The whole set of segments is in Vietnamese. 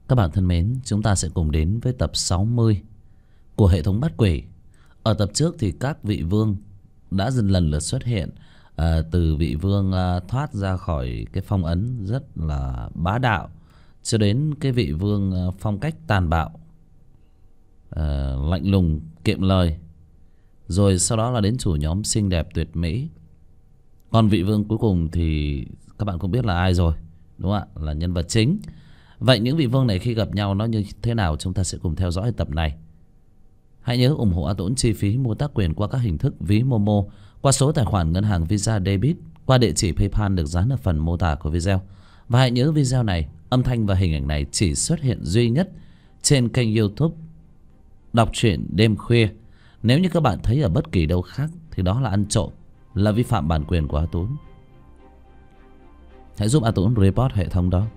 Các bạn thân mến, chúng ta sẽ cùng đến với tập 60 của hệ thống bắt quỷ. Ở tập trước thì các vị vương đã dần lần lượt xuất hiện. Từ vị vương thoát ra khỏi cái phong ấn rất là bá đạo, cho đến cái vị vương phong cách tàn bạo, lạnh lùng, kiệm lời. Rồi sau đó là đến chủ nhóm xinh đẹp tuyệt mỹ. Còn vị vương cuối cùng thì các bạn cũng biết là ai rồi, đúng không ạ? Là nhân vật chính. Vậy những vị vương này khi gặp nhau nó như thế nào, chúng ta sẽ cùng theo dõi tập này. Hãy nhớ ủng hộ A Tũng chi phí mua tác quyền qua các hình thức ví Momo, qua số tài khoản ngân hàng Visa Debit, qua địa chỉ PayPal được dán ở phần mô tả của video. Và hãy nhớ video này, âm thanh và hình ảnh này chỉ xuất hiện duy nhất trên kênh YouTube Đọc truyện đêm khuya. Nếu như các bạn thấy ở bất kỳ đâu khác thì đó là ăn trộm, là vi phạm bản quyền của A Tũng. Hãy giúp A Tũng report hệ thống đó.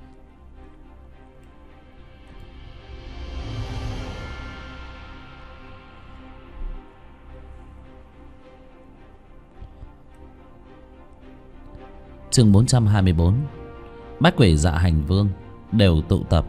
Chương 424. Bách quỷ dạ hành vương đều tụ tập.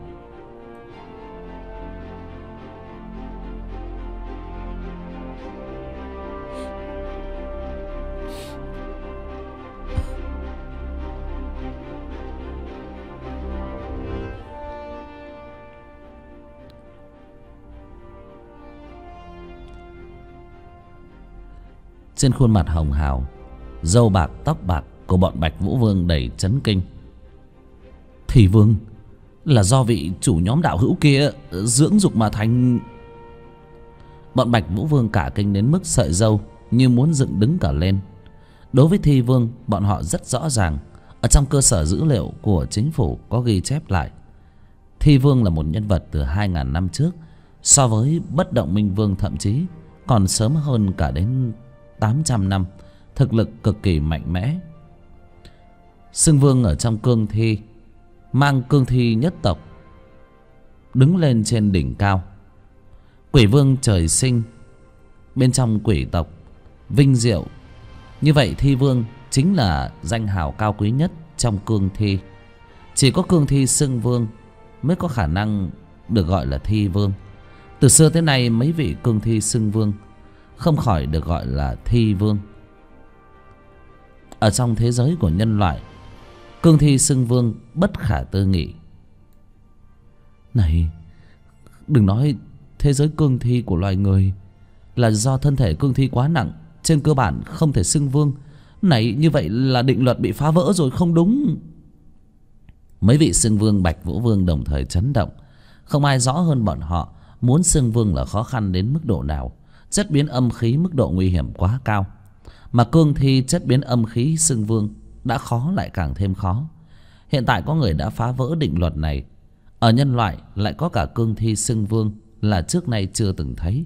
Trên khuôn mặt hồng hào, râu bạc tóc bạc của bọn Bạch Vũ Vương đầy chấn kinh. Thì vương là do vị chủ nhóm đạo hữu kia dưỡng dục mà thành. Bọn Bạch Vũ Vương cả kinh đến mức sợi râu như muốn dựng đứng cả lên. Đối với Thi Vương, bọn họ rất rõ ràng. Ở trong cơ sở dữ liệu của chính phủ có ghi chép lại, Thi Vương là một nhân vật từ 2000 năm trước. So với Bất Động Minh Vương thậm chí còn sớm hơn cả đến 800 năm. Thực lực cực kỳ mạnh mẽ. Xưng vương ở trong cương thi, mang cương thi nhất tộc, đứng lên trên đỉnh cao. Quỷ vương trời sinh bên trong quỷ tộc, vinh diệu. Như vậy Thi Vương chính là danh hào cao quý nhất trong cương thi. Chỉ có cương thi xưng vương mới có khả năng được gọi là Thi Vương. Từ xưa tới nay mấy vị cương thi xưng vương không khỏi được gọi là Thi Vương. Ở trong thế giới của nhân loại, cương thi xưng vương bất khả tư nghị. Này, đừng nói thế giới cương thi của loài người là do thân thể cương thi quá nặng, trên cơ bản không thể xưng vương. Này, như vậy là định luật bị phá vỡ rồi, không đúng. Mấy vị xưng vương Bạch Vũ Vương đồng thời chấn động. Không ai rõ hơn bọn họ muốn xưng vương là khó khăn đến mức độ nào. Chất biến âm khí mức độ nguy hiểm quá cao. Mà cương thi chất biến âm khí xưng vương đã khó lại càng thêm khó. Hiện tại có người đã phá vỡ định luật này. Ở nhân loại lại có cả cương thi xưng vương là trước nay chưa từng thấy.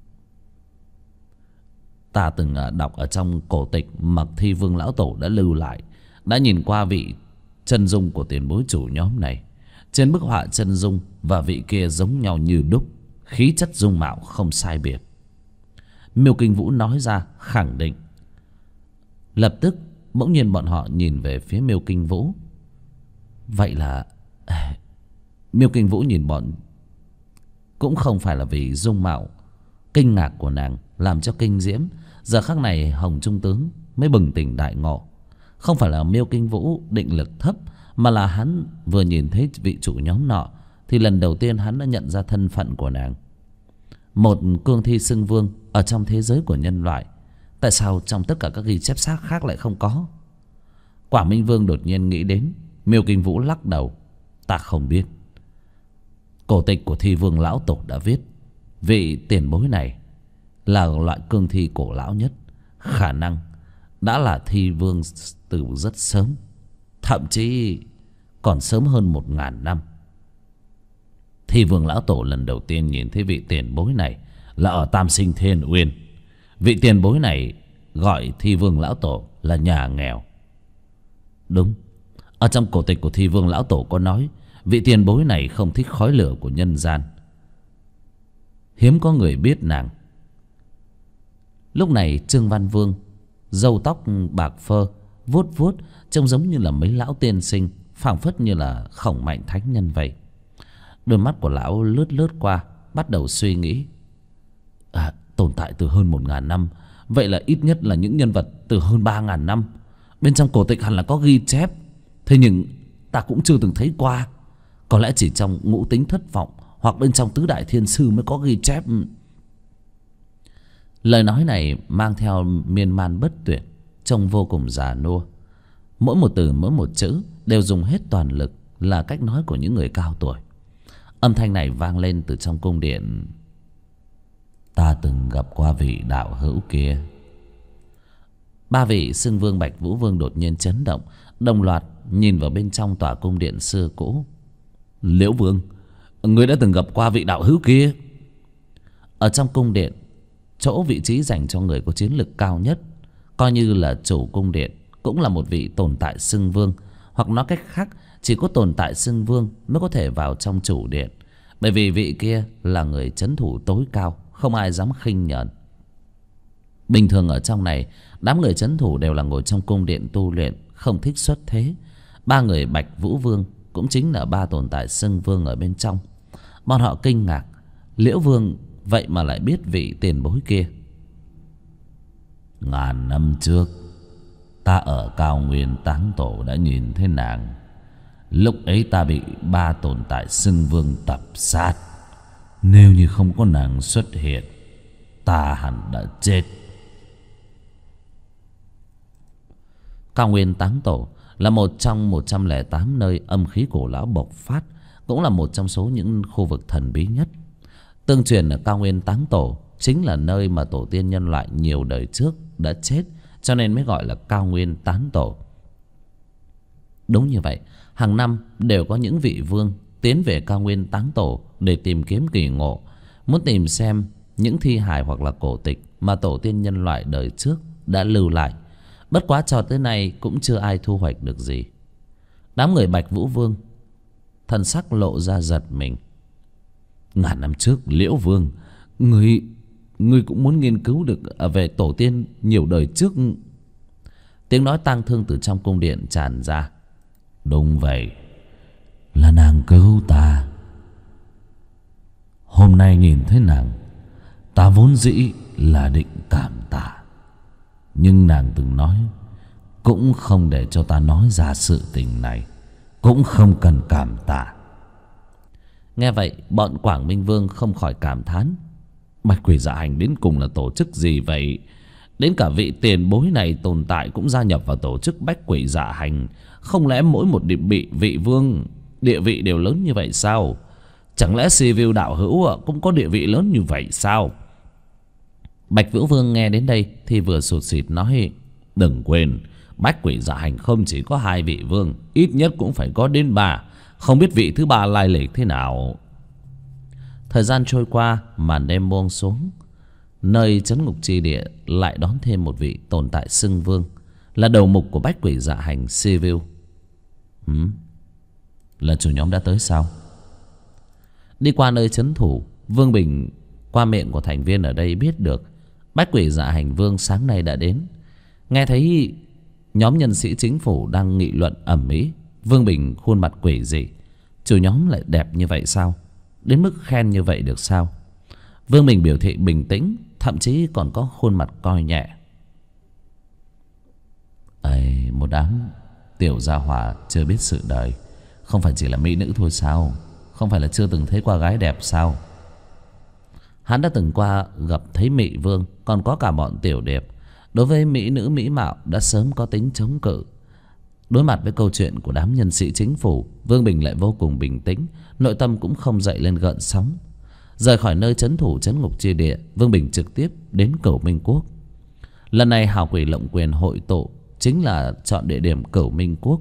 Ta từng đọc ở trong cổ tịch mà Thi Vương lão tổ đã lưu lại, đã nhìn qua vị chân dung của tiền bối chủ nhóm này. Trên bức họa chân dung và vị kia giống nhau như đúc, khí chất dung mạo không sai biệt. Miêu Kinh Vũ nói ra khẳng định. Lập tức bỗng nhiên bọn họ nhìn về phía Miêu Kinh Vũ. Vậy là Miêu Kinh Vũ nhìn bọn cũng không phải là vì dung mạo kinh ngạc của nàng làm cho kinh diễm. Giờ khắc này Hồng Trung tướng mới bừng tỉnh đại ngộ. Không phải là Miêu Kinh Vũ định lực thấp, mà là hắn vừa nhìn thấy vị chủ nhóm nọ thì lần đầu tiên hắn đã nhận ra thân phận của nàng. Một cương thi xưng vương ở trong thế giới của nhân loại, tại sao trong tất cả các ghi chép xác khác lại không có? Quả Minh Vương đột nhiên nghĩ đến. Miêu Kinh Vũ lắc đầu. Ta không biết. Cổ tịch của Thi Vương lão tổ đã viết vị tiền bối này là loại cương thi cổ lão nhất, khả năng đã là Thi Vương từ rất sớm, thậm chí còn sớm hơn 1000 năm. Thi Vương lão tổ lần đầu tiên nhìn thấy vị tiền bối này là ở Tam Sinh Thiên Uyên. Vị tiền bối này gọi Thi Vương lão tổ là nhà nghèo. Đúng, ở trong cổ tịch của Thi Vương lão tổ có nói vị tiền bối này không thích khói lửa của nhân gian. Hiếm có người biết nàng. Lúc này Trương Văn Vương, râu tóc bạc phơ, vuốt trông giống như là mấy lão tiên sinh, phảng phất như là Khổng Mạnh thánh nhân vậy. Đôi mắt của lão lướt lướt qua, bắt đầu suy nghĩ. Tồn tại từ hơn 1000 năm. Vậy là ít nhất là những nhân vật từ hơn 3000 năm. Bên trong cổ tịch hẳn là có ghi chép. Thế nhưng ta cũng chưa từng thấy qua. Có lẽ chỉ trong Ngũ Tính Thất Vọng hoặc bên trong Tứ Đại Thiên Sư mới có ghi chép. Lời nói này mang theo miên man bất tuyệt, trông vô cùng già nua. Mỗi một từ mỗi một chữ đều dùng hết toàn lực, là cách nói của những người cao tuổi. Âm thanh này vang lên từ trong cung điện. Ta từng gặp qua vị đạo hữu kia. Ba vị Xưng Vương, Bạch Vũ Vương đột nhiên chấn động, đồng loạt nhìn vào bên trong tòa cung điện xưa cũ. Liễu Vương, ngươi đã từng gặp qua vị đạo hữu kia? Ở trong cung điện, chỗ vị trí dành cho người có chiến lực cao nhất, coi như là chủ cung điện, cũng là một vị tồn tại Xưng Vương. Hoặc nói cách khác, chỉ có tồn tại Xưng Vương mới có thể vào trong chủ điện. Bởi vì vị kia là người trấn thủ tối cao, không ai dám khinh nhẫn. Bình thường ở trong này, đám người trấn thủ đều là ngồi trong cung điện tu luyện, không thích xuất thế. Ba người Bạch Vũ Vương cũng chính là ba tồn tại Xưng Vương ở bên trong. Bọn họ kinh ngạc, Liễu Vương vậy mà lại biết vị tiền bối kia. Ngàn năm trước, ta ở Cao Nguyên Táng Tổ đã nhìn thấy nàng. Lúc ấy ta bị ba tồn tại Xưng Vương tập sát. Nếu như không có nàng xuất hiện, ta hẳn đã chết. Cao Nguyên Táng Tổ là một trong 108 nơi âm khí cổ lão bộc phát, cũng là một trong số những khu vực thần bí nhất. Tương truyền ở Cao Nguyên Táng Tổ chính là nơi mà tổ tiên nhân loại nhiều đời trước đã chết, cho nên mới gọi là Cao Nguyên Táng Tổ. Đúng như vậy, hàng năm đều có những vị vương tiến về Cao Nguyên Táng Tổ để tìm kiếm kỳ ngộ, muốn tìm xem những thi hài hoặc là cổ tịch mà tổ tiên nhân loại đời trước đã lưu lại. Bất quá cho tới nay cũng chưa ai thu hoạch được gì. Đám người Bạch Vũ Vương thân sắc lộ ra giật mình. Ngàn năm trước, Liễu Vương, ngươi cũng muốn nghiên cứu được về tổ tiên nhiều đời trước. Tiếng nói tang thương từ trong cung điện tràn ra. Đúng vậy, là nàng cứu ta. Hôm nay nhìn thấy nàng, ta vốn dĩ là định cảm tạ, nhưng nàng từng nói cũng không để cho ta nói ra sự tình này, cũng không cần cảm tạ. Nghe vậy, bọn Quảng Minh Vương không khỏi cảm thán. Bạch Quỷ Dạ Hành đến cùng là tổ chức gì vậy? Đến cả vị tiền bối này tồn tại cũng gia nhập vào tổ chức Bách Quỷ Dạ Hành. Không lẽ mỗi một vị vương địa vị đều lớn như vậy sao? Chẳng lẽ Siêu đạo hữu cũng có địa vị lớn như vậy sao? Bạch Vũ Vương nghe đến đây thì vừa sụt sịt nói: đừng quên, Bách Quỷ Dạ Hành không chỉ có 2 vị vương, ít nhất cũng phải có đến 3. Không biết vị thứ 3 lai lịch thế nào. Thời gian trôi qua, màn đêm buông xuống. Nơi trấn ngục chi địa lại đón thêm một vị tồn tại Xưng Vương, là đầu mục của Bách Quỷ Dạ Hành, Siêu. Là chủ nhóm đã tới sao? Đi qua nơi trấn thủ, Vương Bình qua miệng của thành viên ở đây biết được Bách Quỷ Dạ Hành Vương sáng nay đã đến. Nghe thấy nhóm nhân sĩ chính phủ đang nghị luận ầm ĩ, Vương Bình khuôn mặt quỷ dị. Chủ nhóm lại đẹp như vậy sao? Đến mức khen như vậy được sao? Vương Bình biểu thị bình tĩnh, thậm chí còn có khuôn mặt coi nhẹ. Một đám tiểu gia hỏa chưa biết sự đời, không phải chỉ là mỹ nữ thôi sao? Không phải là chưa từng thấy qua gái đẹp sao? Hắn đã từng qua gặp thấy Mị Vương, còn có cả bọn tiểu điệp. Đối với mỹ nữ mỹ mạo đã sớm có tính chống cự. Đối mặt với câu chuyện của đám nhân sĩ chính phủ, Vương Bình lại vô cùng bình tĩnh, nội tâm cũng không dậy lên gợn sóng. Rời khỏi nơi trấn thủ trấn ngục chi địa, Vương Bình trực tiếp đến Cửu Minh Quốc. Lần này Hào Quỷ Lộng Quyền hội tụ chính là chọn địa điểm Cửu Minh Quốc.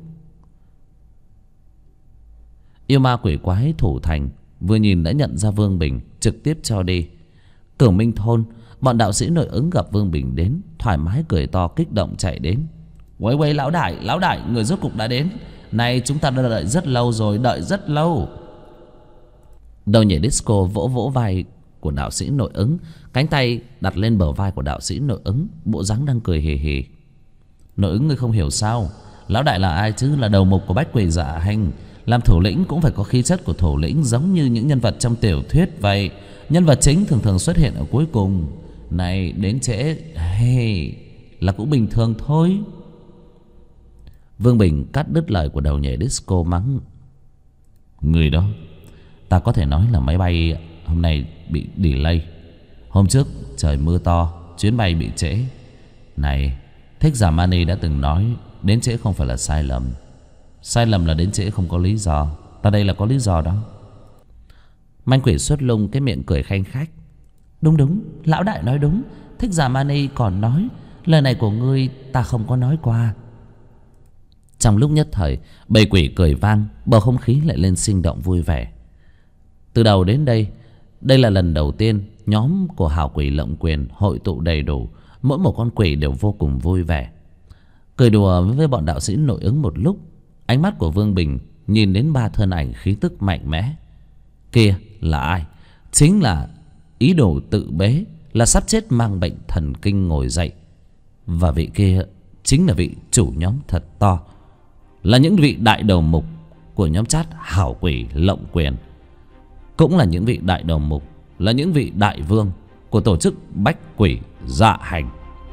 Yêu ma quỷ quái thủ thành vừa nhìn đã nhận ra Vương Bình, trực tiếp cho đi. Cửu Minh Thôn, bọn đạo sĩ nội ứng gặp Vương Bình đến, thoải mái cười to kích động chạy đến. Quấy lão đại, người rốt cục đã đến. Này chúng ta đã đợi rất lâu rồi, đợi rất lâu. Đầu nhảy disco vỗ vỗ vai của đạo sĩ nội ứng, cánh tay đặt lên bờ vai của đạo sĩ nội ứng, bộ dáng đang cười hì hì. Nội ứng, ngươi không hiểu sao? Lão đại là ai chứ? Là đầu mục của Bách Quỷ Dạ Hành, Làm thủ lĩnh cũng phải có khí chất của thủ lĩnh, giống như những nhân vật trong tiểu thuyết vậy. Nhân vật chính thường thường xuất hiện ở cuối cùng. Này, đến trễ hey, là cũng bình thường thôi. Vương Bình cắt đứt lời của đầu nhảy disco mắng: người đó, ta có thể nói là máy bay hôm nay bị delay. Hôm trước trời mưa to, chuyến bay bị trễ. Này, Thích Giả Mani đã từng nói đến trễ không phải là sai lầm. Sai lầm là đến trễ không có lý do. Ta đây là có lý do đó. Manh Quỷ xuất lung cái miệng cười khanh khách: đúng đúng, lão đại nói đúng. Thích Giả Mani còn nói lời này của ngươi ta không có nói qua. Trong lúc nhất thời, bầy quỷ cười vang, bầu không khí lại lên sinh động vui vẻ. Từ đầu đến đây, đây là lần đầu tiên nhóm của hào quỷ Lộng Quyền hội tụ đầy đủ. Mỗi một con quỷ đều vô cùng vui vẻ, cười đùa với bọn đạo sĩ nội ứng một lúc. Ánh mắt của Vương Bình nhìn đến ba thân ảnh khí tức mạnh mẽ. Kia là ai? Chính là ý đồ tự bế, là sắp chết mang bệnh thần kinh ngồi dậy. Và vị kia chính là vị chủ nhóm thật to, là những vị đại đầu mục của nhóm chat hảo quỷ Lộng Quyền, cũng là những vị đại đầu mục, là những vị đại vương của tổ chức Bách Quỷ Dạ Hành.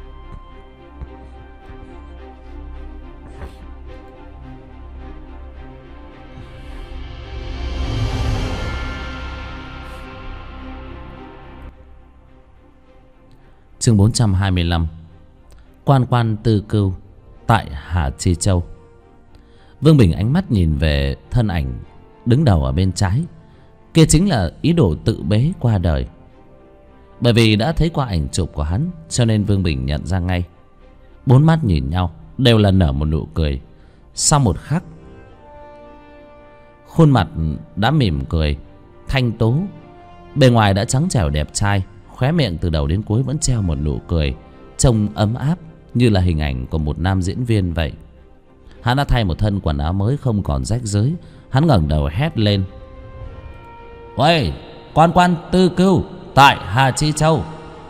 Chương 425. Quan quan tư cưu tại Hà Chi Châu. Vương Bình ánh mắt nhìn về thân ảnh đứng đầu ở bên trái. Kia chính là ý đồ tự bế qua đời. Bởi vì đã thấy qua ảnh chụp của hắn, cho nên Vương Bình nhận ra ngay. Bốn mắt nhìn nhau, đều là nở một nụ cười. Sau một khắc, khuôn mặt đã mỉm cười, thanh tú, bề ngoài đã trắng trẻo đẹp trai, khóe miệng từ đầu đến cuối vẫn treo một nụ cười, trông ấm áp như là hình ảnh của một nam diễn viên vậy. Hắn đã thay một thân quần áo mới không còn rách rưới. Hắn ngẩng đầu hét lên: "Uầy, quan quan tư cưu tại Hà Chi Châu."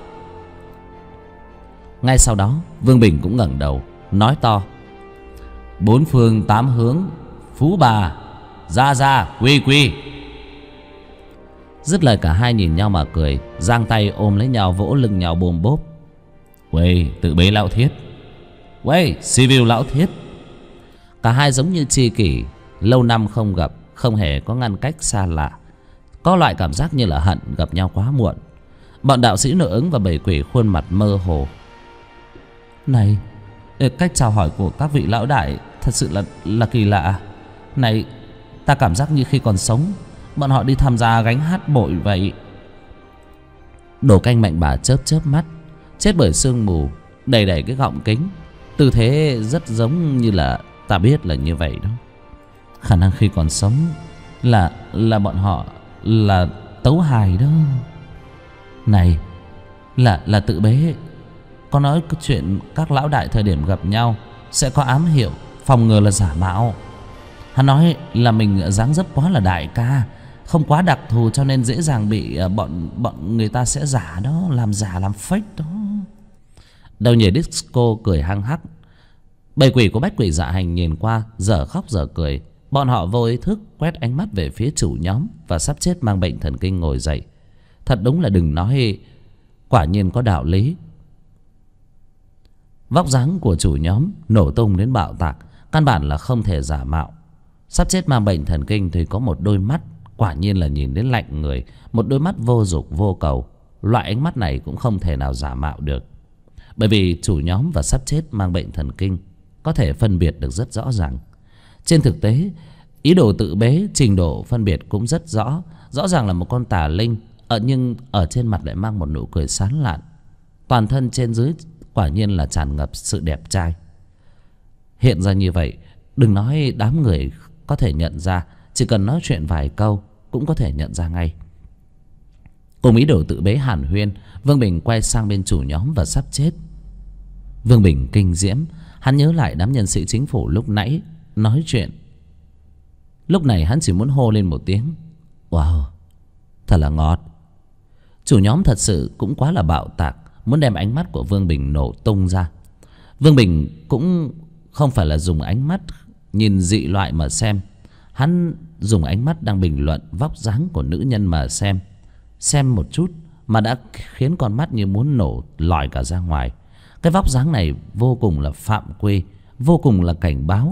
Ngay sau đó, Vương Bình cũng ngẩng đầu nói to: "Bốn phương tám hướng, phú bà, ra ra quy quy." Dứt lời cả hai nhìn nhau mà cười, giang tay ôm lấy nhau, vỗ lưng nhau bôm bốp. "Uầy, tự bế lão thiết." "Uầy, civil lão thiết." Cả hai giống như tri kỷ lâu năm không gặp, không hề có ngăn cách xa lạ, có loại cảm giác như là hận gặp nhau quá muộn. Bọn đạo sĩ nội ứng và bầy quỷ khuôn mặt mơ hồ. Này, cách chào hỏi của các vị lão đại thật sự là kỳ lạ. Này, ta cảm giác như khi còn sống bọn họ đi tham gia gánh hát bội vậy. Đồ Canh Mạnh Bà chớp chớp mắt, chết bởi sương mù, đầy đầy cái gọng kính. Tư thế rất giống như là ta biết là như vậy đó. Khả năng khi còn sống là bọn họ là tấu hài đó. Này, là tự bế. Có nói cái chuyện các lão đại thời điểm gặp nhau sẽ có ám hiệu, phòng ngừa là giả mạo. Hắn nói là mình dáng dấp quá là đại ca, không quá đặc thù, cho nên dễ dàng bị bọn người ta sẽ giả đó, làm giả làm fake đó. Đầu nhảy disco cười hăng hắc. Bầy quỷ của Bách Quỷ Dạ Hành nhìn qua, dở khóc dở cười. Bọn họ vô ý thức quét ánh mắt về phía chủ nhóm và sắp chết mang bệnh thần kinh ngồi dậy. Thật đúng là đừng nói, quả nhiên có đạo lý. Vóc dáng của chủ nhóm nổ tung đến bạo tạc, căn bản là không thể giả mạo. Sắp chết mang bệnh thần kinh thì có một đôi mắt quả nhiên là nhìn đến lạnh người, một đôi mắt vô dục vô cầu. Loại ánh mắt này cũng không thể nào giả mạo được, bởi vì chủ nhóm và sắp chết mang bệnh thần kinh có thể phân biệt được rất rõ ràng. Trên thực tế, ý đồ tự bế trình độ phân biệt cũng rất rõ. Rõ ràng là một con tà linh, nhưng ở trên mặt lại mang một nụ cười sán lạn. Toàn thân trên dưới quả nhiên là tràn ngập sự đẹp trai. Hiện ra như vậy, đừng nói đám người có thể nhận ra, chỉ cần nói chuyện vài câu cũng có thể nhận ra ngay. Cùng ý đồ tự bế hàn huyên, Vương Bình quay sang bên chủ nhóm và sắp chết. Vương Bình kinh diễm, hắn nhớ lại đám nhân sĩ chính phủ lúc nãy nói chuyện. Lúc này hắn chỉ muốn hô lên một tiếng: "Wow, thật là ngọt." Chủ nhóm thật sự cũng quá là bạo tạc, muốn đem ánh mắt của Vương Bình nổ tung ra. Vương Bình cũng không phải là dùng ánh mắt nhìn dị loại mà xem. Hắn dùng ánh mắt đang bình luận vóc dáng của nữ nhân mà xem một chút mà đã khiến con mắt như muốn nổ lòi cả ra ngoài. Cái vóc dáng này vô cùng là phạm quy, vô cùng là cảnh báo.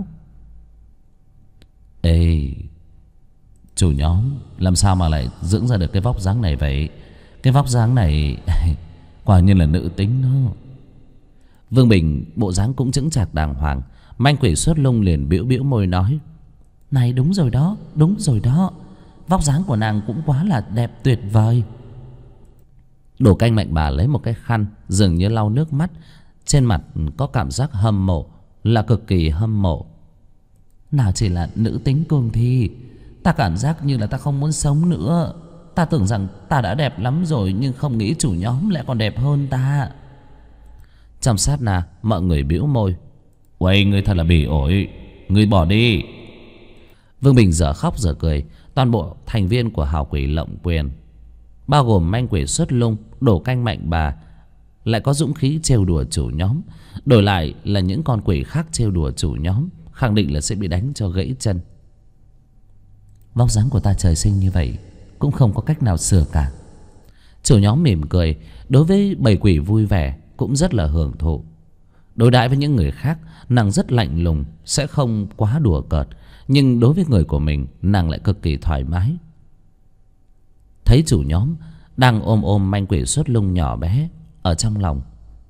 Ê, chủ nhóm, làm sao mà lại dưỡng ra được cái vóc dáng này vậy? Cái vóc dáng này quả nhiên là nữ tính đó. Vương Bình bộ dáng cũng chững chạc đàng hoàng. Manh quỷ Xuất Lung liền bĩu bĩu môi nói: này đúng rồi đó, đúng rồi đó. Vóc dáng của nàng cũng quá là đẹp tuyệt vời. Đổ Canh Mạnh Bà lấy một cái khăn dường như lau nước mắt. Trên mặt có cảm giác hâm mộ, là cực kỳ hâm mộ. Nào chỉ là nữ tính cường thi, ta cảm giác như là ta không muốn sống nữa. Ta tưởng rằng ta đã đẹp lắm rồi, nhưng không nghĩ chủ nhóm lại còn đẹp hơn ta. Trong sát na mọi người bĩu môi: uầy, ngươi thật là bỉ ổi, ngươi bỏ đi. Vương Bình dở khóc dở cười. Toàn bộ thành viên của Hào Quỷ Lộng Quyền, bao gồm Manh Quỷ Xuất Lung, Đổ Canh Mạnh Bà, lại có dũng khí trêu đùa chủ nhóm. Đổi lại là những con quỷ khác trêu đùa chủ nhóm, khẳng định là sẽ bị đánh cho gãy chân. Vóc dáng của ta trời sinh như vậy, cũng không có cách nào sửa cả. Chủ nhóm mỉm cười. Đối với bầy quỷ vui vẻ, cũng rất là hưởng thụ. Đối đãi với những người khác, nàng rất lạnh lùng, sẽ không quá đùa cợt. Nhưng đối với người của mình, nàng lại cực kỳ thoải mái. Thấy chủ nhóm đang ôm Manh Quỷ Xuất Lung nhỏ bé ở trong lòng,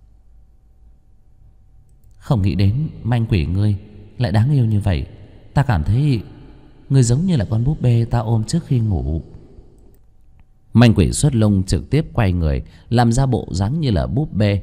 không nghĩ đến manh quỷ ngươi lại đáng yêu như vậy. Ta cảm thấy ngươi giống như là con búp bê ta ôm trước khi ngủ. Manh Quỷ Xuất Lung trực tiếp quay người, làm ra bộ dáng như là búp bê,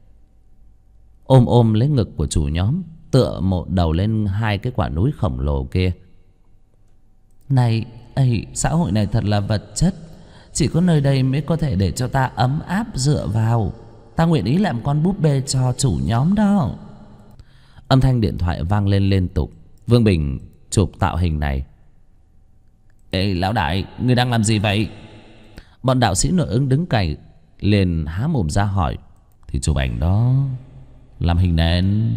ôm lấy ngực của chủ nhóm, tựa một đầu lên hai cái quả núi khổng lồ kia. Này, xã hội này thật là vật chất. Chỉ có nơi đây mới có thể để cho ta ấm áp dựa vào. Ta nguyện ý làm con búp bê cho chủ nhóm đó. Âm thanh điện thoại vang lên liên tục. Vương Bình chụp tạo hình này. Ê lão đại, ngươi đang làm gì vậy? Bọn đạo sĩ nội ứng đứng cạnh liền há mồm ra hỏi. Thì chụp ảnh đó, làm hình nền.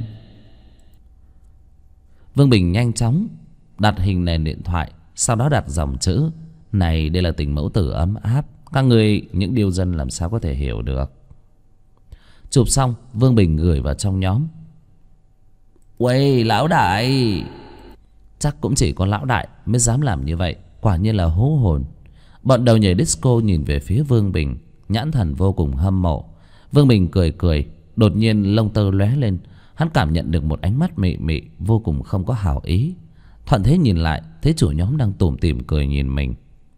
Vương Bình nhanh chóng đặt hình nền điện thoại, sau đó đặt dòng chữ: này, đây là tình mẫu tử ấm áp. Các người những điêu dân làm sao có thể hiểu được. Chụp xong, Vương Bình gửi vào trong nhóm. Uầy, lão đại. Chắc cũng chỉ có lão đại mới dám làm như vậy. Quả nhiên là hố hồn. Bọn đầu nhảy disco nhìn về phía Vương Bình, nhãn thần vô cùng hâm mộ. Vương Bình cười cười. Đột nhiên lông tơ lóe lên. Hắn cảm nhận được một ánh mắt mị mị, vô cùng không có hảo ý. Thuận thế nhìn lại, thấy chủ nhóm đang tủm tỉm cười nhìn mình.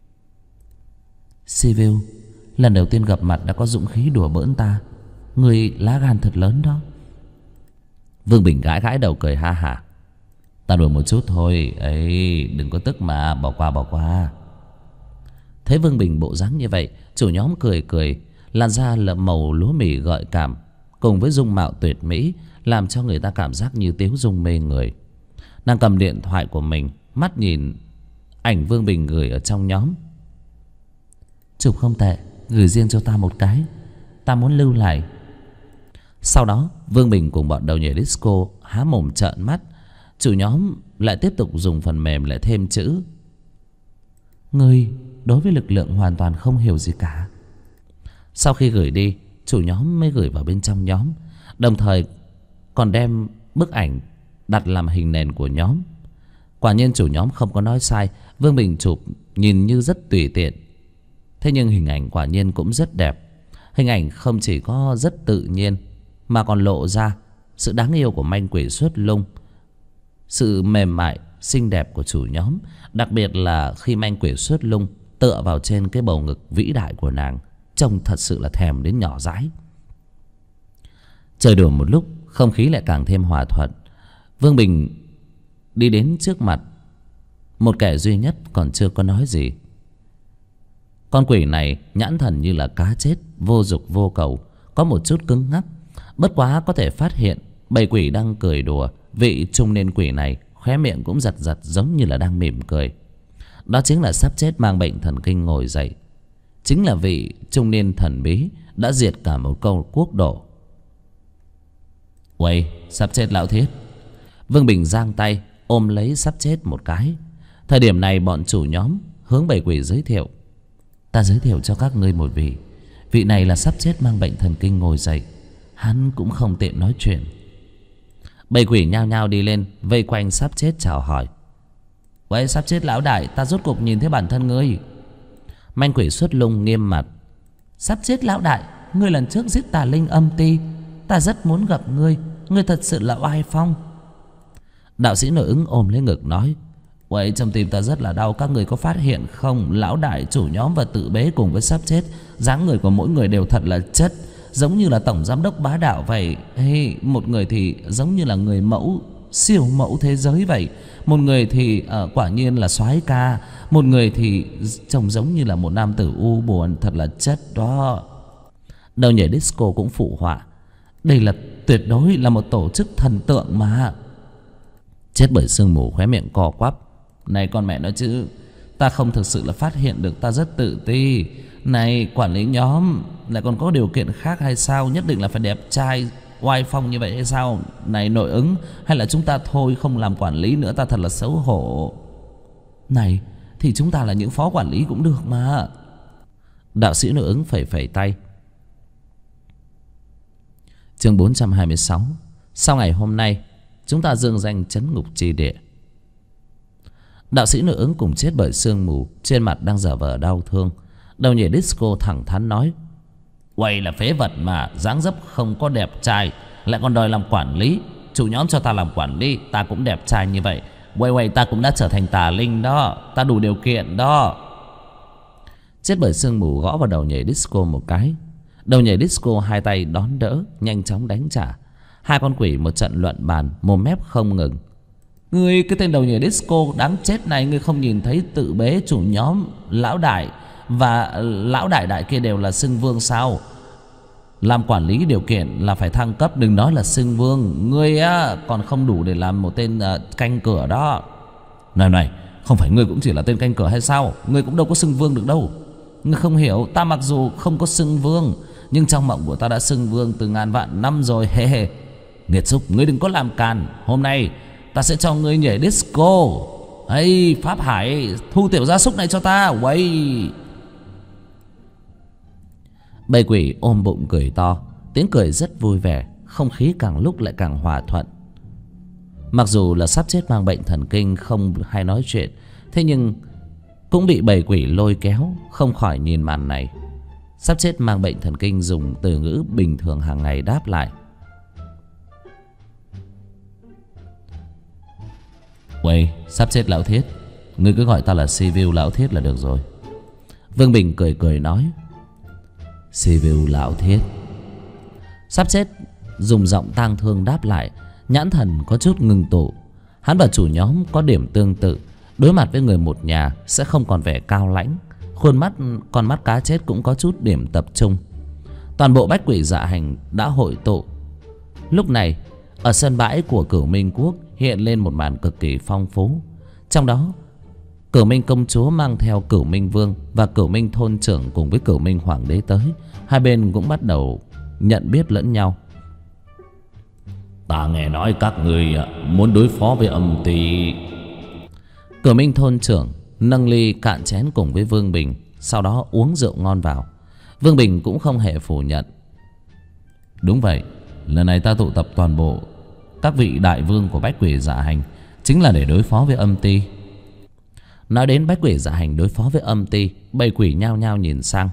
Siêu, lần đầu tiên gặp mặt đã có dũng khí đùa bỡn ta. Người lá gan thật lớn đó. Vương Bình gãi gãi đầu cười ha hả. Ta đùa một chút thôi, ấy, đừng có tức mà, bỏ qua. Thấy Vương Bình bộ dáng như vậy, chủ nhóm cười cười. Làn da là màu lúa mì gợi cảm, cùng với dung mạo tuyệt mỹ, làm cho người ta cảm giác như tiếu dung mê người. Nàng cầm điện thoại của mình, mắt nhìn ảnh Vương Bình gửi ở trong nhóm. Chụp không tệ, gửi riêng cho ta một cái, ta muốn lưu lại. Sau đó Vương Bình cùng bọn đầu nhảy disco há mồm trợn mắt. Chủ nhóm lại tiếp tục dùng phần mềm lại thêm chữ: ngươi đối với lực lượng hoàn toàn không hiểu gì cả. Sau khi gửi đi, chủ nhóm mới gửi vào bên trong nhóm, đồng thời còn đem bức ảnh đặt làm hình nền của nhóm. Quả nhiên chủ nhóm không có nói sai. Vương Bình chụp nhìn như rất tùy tiện, thế nhưng hình ảnh quả nhiên cũng rất đẹp. Hình ảnh không chỉ có rất tự nhiên, mà còn lộ ra sự đáng yêu của Manh Quỷ Xuất Lung, sự mềm mại xinh đẹp của chủ nhóm. Đặc biệt là khi Manh Quỷ Xuất Lung tựa vào trên cái bầu ngực vĩ đại của nàng, trông thật sự là thèm đến nhỏ dãi. Chơi đùa một lúc, không khí lại càng thêm hòa thuận. Vương Bình đi đến trước mặt một kẻ duy nhất còn chưa có nói gì. Con quỷ này nhãn thần như là cá chết, vô dục vô cầu, có một chút cứng ngắc. Bất quá có thể phát hiện bầy quỷ đang cười đùa. Vị trung niên quỷ này khóe miệng cũng giật giật, giống như là đang mỉm cười. Đó chính là sắp chết mang bệnh thần kinh ngồi dậy. Chính là vị trung niên thần bí đã diệt cả một câu quốc độ. Uầy, sắp chết lão thiết. Vương Bình giang tay ôm lấy sắp chết một cái. Thời điểm này bọn chủ nhóm hướng bầy quỷ giới thiệu. Ta giới thiệu cho các ngươi một vị. Vị này là sắp chết mang bệnh thần kinh ngồi dậy. Hắn cũng không tiện nói chuyện. Bầy quỷ nhao nhao đi lên vây quanh sắp chết chào hỏi. Vậy sắp chết lão đại, ta rốt cuộc nhìn thấy bản thân ngươi. Manh quỷ xuất lung nghiêm mặt. Sắp chết lão đại, ngươi lần trước giết tà linh âm ti, ta rất muốn gặp ngươi. Ngươi thật sự là oai phong. Đạo sĩ nội ứng ôm lấy ngực nói. Vậy trong tim ta rất là đau. Các người có phát hiện không, lão đại, chủ nhóm và tự bế cùng với sắp chết, dáng người của mỗi người đều thật là chất, giống như là tổng giám đốc bá đạo vậy. Hey, một người thì giống như là người mẫu, siêu mẫu thế giới vậy. Một người thì quả nhiên là soái ca. Một người thì trông giống như là một nam tử u buồn, thật là chất đó. Đầu nhảy disco cũng phụ họa. Đây là tuyệt đối là một tổ chức thần tượng mà. Chết bởi sương mù khóe miệng co quắp. Này con mẹ nó chứ, ta không thực sự là phát hiện được, ta rất tự ti. Này quản lý nhóm, lại còn có điều kiện khác hay sao? Nhất định là phải đẹp trai oai phong như vậy hay sao? Này nội ứng, hay là chúng ta thôi không làm quản lý nữa, ta thật là xấu hổ. Này thì chúng ta là những phó quản lý cũng được mà. Đạo sĩ nội ứng phẩy phẩy tay. Chương 426. Sau ngày hôm nay chúng ta dương danh trấn ngục chi địa. Đạo sĩ nội ứng cùng chết bởi sương mù, trên mặt đang dở vờ đau thương. Đầu nhảy disco thẳng thắn nói. Quay là phế vật mà, dáng dấp không có đẹp trai, lại còn đòi làm quản lý. Chủ nhóm cho ta làm quản lý, ta cũng đẹp trai như vậy. Quay ta cũng đã trở thành tà linh đó, ta đủ điều kiện đó. Chết bởi sương mù gõ vào đầu nhảy disco một cái. Đầu nhảy disco hai tay đón đỡ, nhanh chóng đánh trả. Hai con quỷ một trận luận bàn, mồm mép không ngừng. Ngươi cái tên đầu nhảy disco đáng chết này, ngươi không nhìn thấy tự bế, chủ nhóm, lão đại và lão đại đại kia đều là xưng vương sao? Làm quản lý điều kiện là phải thăng cấp, đừng nói là xưng vương. Ngươi á còn không đủ để làm một tên canh cửa đó. Này, không phải ngươi cũng chỉ là tên canh cửa hay sao? Ngươi cũng đâu có xưng vương được đâu. Ngươi không hiểu, ta mặc dù không có xưng vương, nhưng trong mộng của ta đã xưng vương từ ngàn vạn năm rồi. Hề hề. Nghiệt xúc, ngươi đừng có làm càn. Hôm nay ta sẽ cho ngươi nhảy disco. Hey, Pháp Hải, thu tiểu gia súc này cho ta. Quay. Bầy quỷ ôm bụng cười to. Tiếng cười rất vui vẻ. Không khí càng lúc lại càng hòa thuận. Mặc dù là sắp chết mang bệnh thần kinh, không hay nói chuyện, thế nhưng cũng bị bầy quỷ lôi kéo, không khỏi nhìn màn này. Sắp chết mang bệnh thần kinh dùng từ ngữ bình thường hàng ngày đáp lại. Uầy, sắp chết lão thiết, ngươi cứ gọi ta là Sivu lão thiết là được rồi. Vương Bình cười cười nói. Sivu lão thiết. Sắp chết dùng giọng tang thương đáp lại, nhãn thần có chút ngưng tụ. Hắn và chủ nhóm có điểm tương tự, đối mặt với người một nhà sẽ không còn vẻ cao lãnh, khuôn mắt con mắt cá chết cũng có chút điểm tập trung. Toàn bộ bách quỷ dạ hành đã hội tụ. Lúc này ở sân bãi của Cửu Minh Quốc hiện lên một màn cực kỳ phong phú. Trong đó Cửu Minh công chúa mang theo Cửu Minh vương và Cửu Minh thôn trưởng cùng với Cửu Minh hoàng đế tới. Hai bên cũng bắt đầu nhận biết lẫn nhau. Ta nghe nói các người muốn đối phó với âm ty. Cửu Minh thôn trưởng nâng ly cạn chén cùng với Vương Bình, sau đó uống rượu ngon vào. Vương Bình cũng không hề phủ nhận. Đúng vậy, lần này ta tụ tập toàn bộ các vị đại vương của bách quỷ dạ hành chính là để đối phó với âm ty. Nói đến bách quỷ dạ hành đối phó với âm ty, bầy quỷ nhao nhao nhìn sang.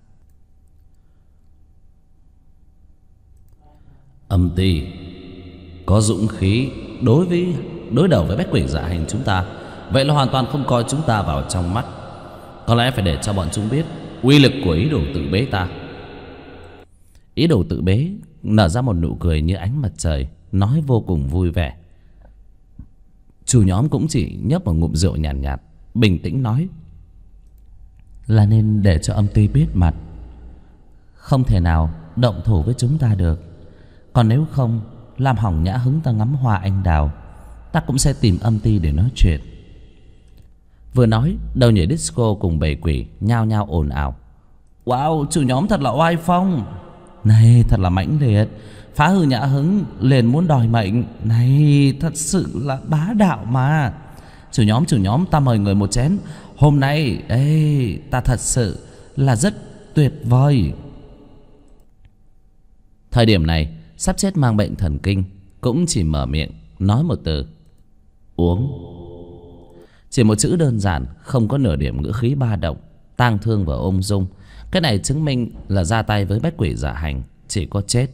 Âm ty có dũng khí đối đầu với bách quỷ dạ hành chúng ta, vậy là hoàn toàn không coi chúng ta vào trong mắt. Có lẽ phải để cho bọn chúng biết uy lực của ý đồ tự bế ta. Ý đồ tự bế nở ra một nụ cười như ánh mặt trời, nói vô cùng vui vẻ. Chủ nhóm cũng chỉ nhấp một ngụm rượu nhàn nhạt, bình tĩnh nói. Là nên để cho âm ty biết mặt, không thể nào động thủ với chúng ta được. Còn nếu không làm hỏng nhã hứng ta ngắm hoa anh đào, ta cũng sẽ tìm âm ty để nói chuyện. Vừa nói, đầu nhảy disco cùng bầy quỷ nhao nhao ồn ào. Wow, chủ nhóm thật là oai phong. Này, thật là mãnh liệt, phá hư nhã hứng liền muốn đòi mệnh. Này, thật sự là bá đạo mà. Chủ nhóm ta mời người một chén. Hôm nay ta thật sự là rất tuyệt vời. Thời điểm này sắp chết mang bệnh thần kinh cũng chỉ mở miệng nói một từ: uống. Chỉ một chữ đơn giản, không có nửa điểm ngữ khí ba động, tang thương và ung dung. Cái này chứng minh là ra tay với bách quỷ dạ hành chỉ có chết.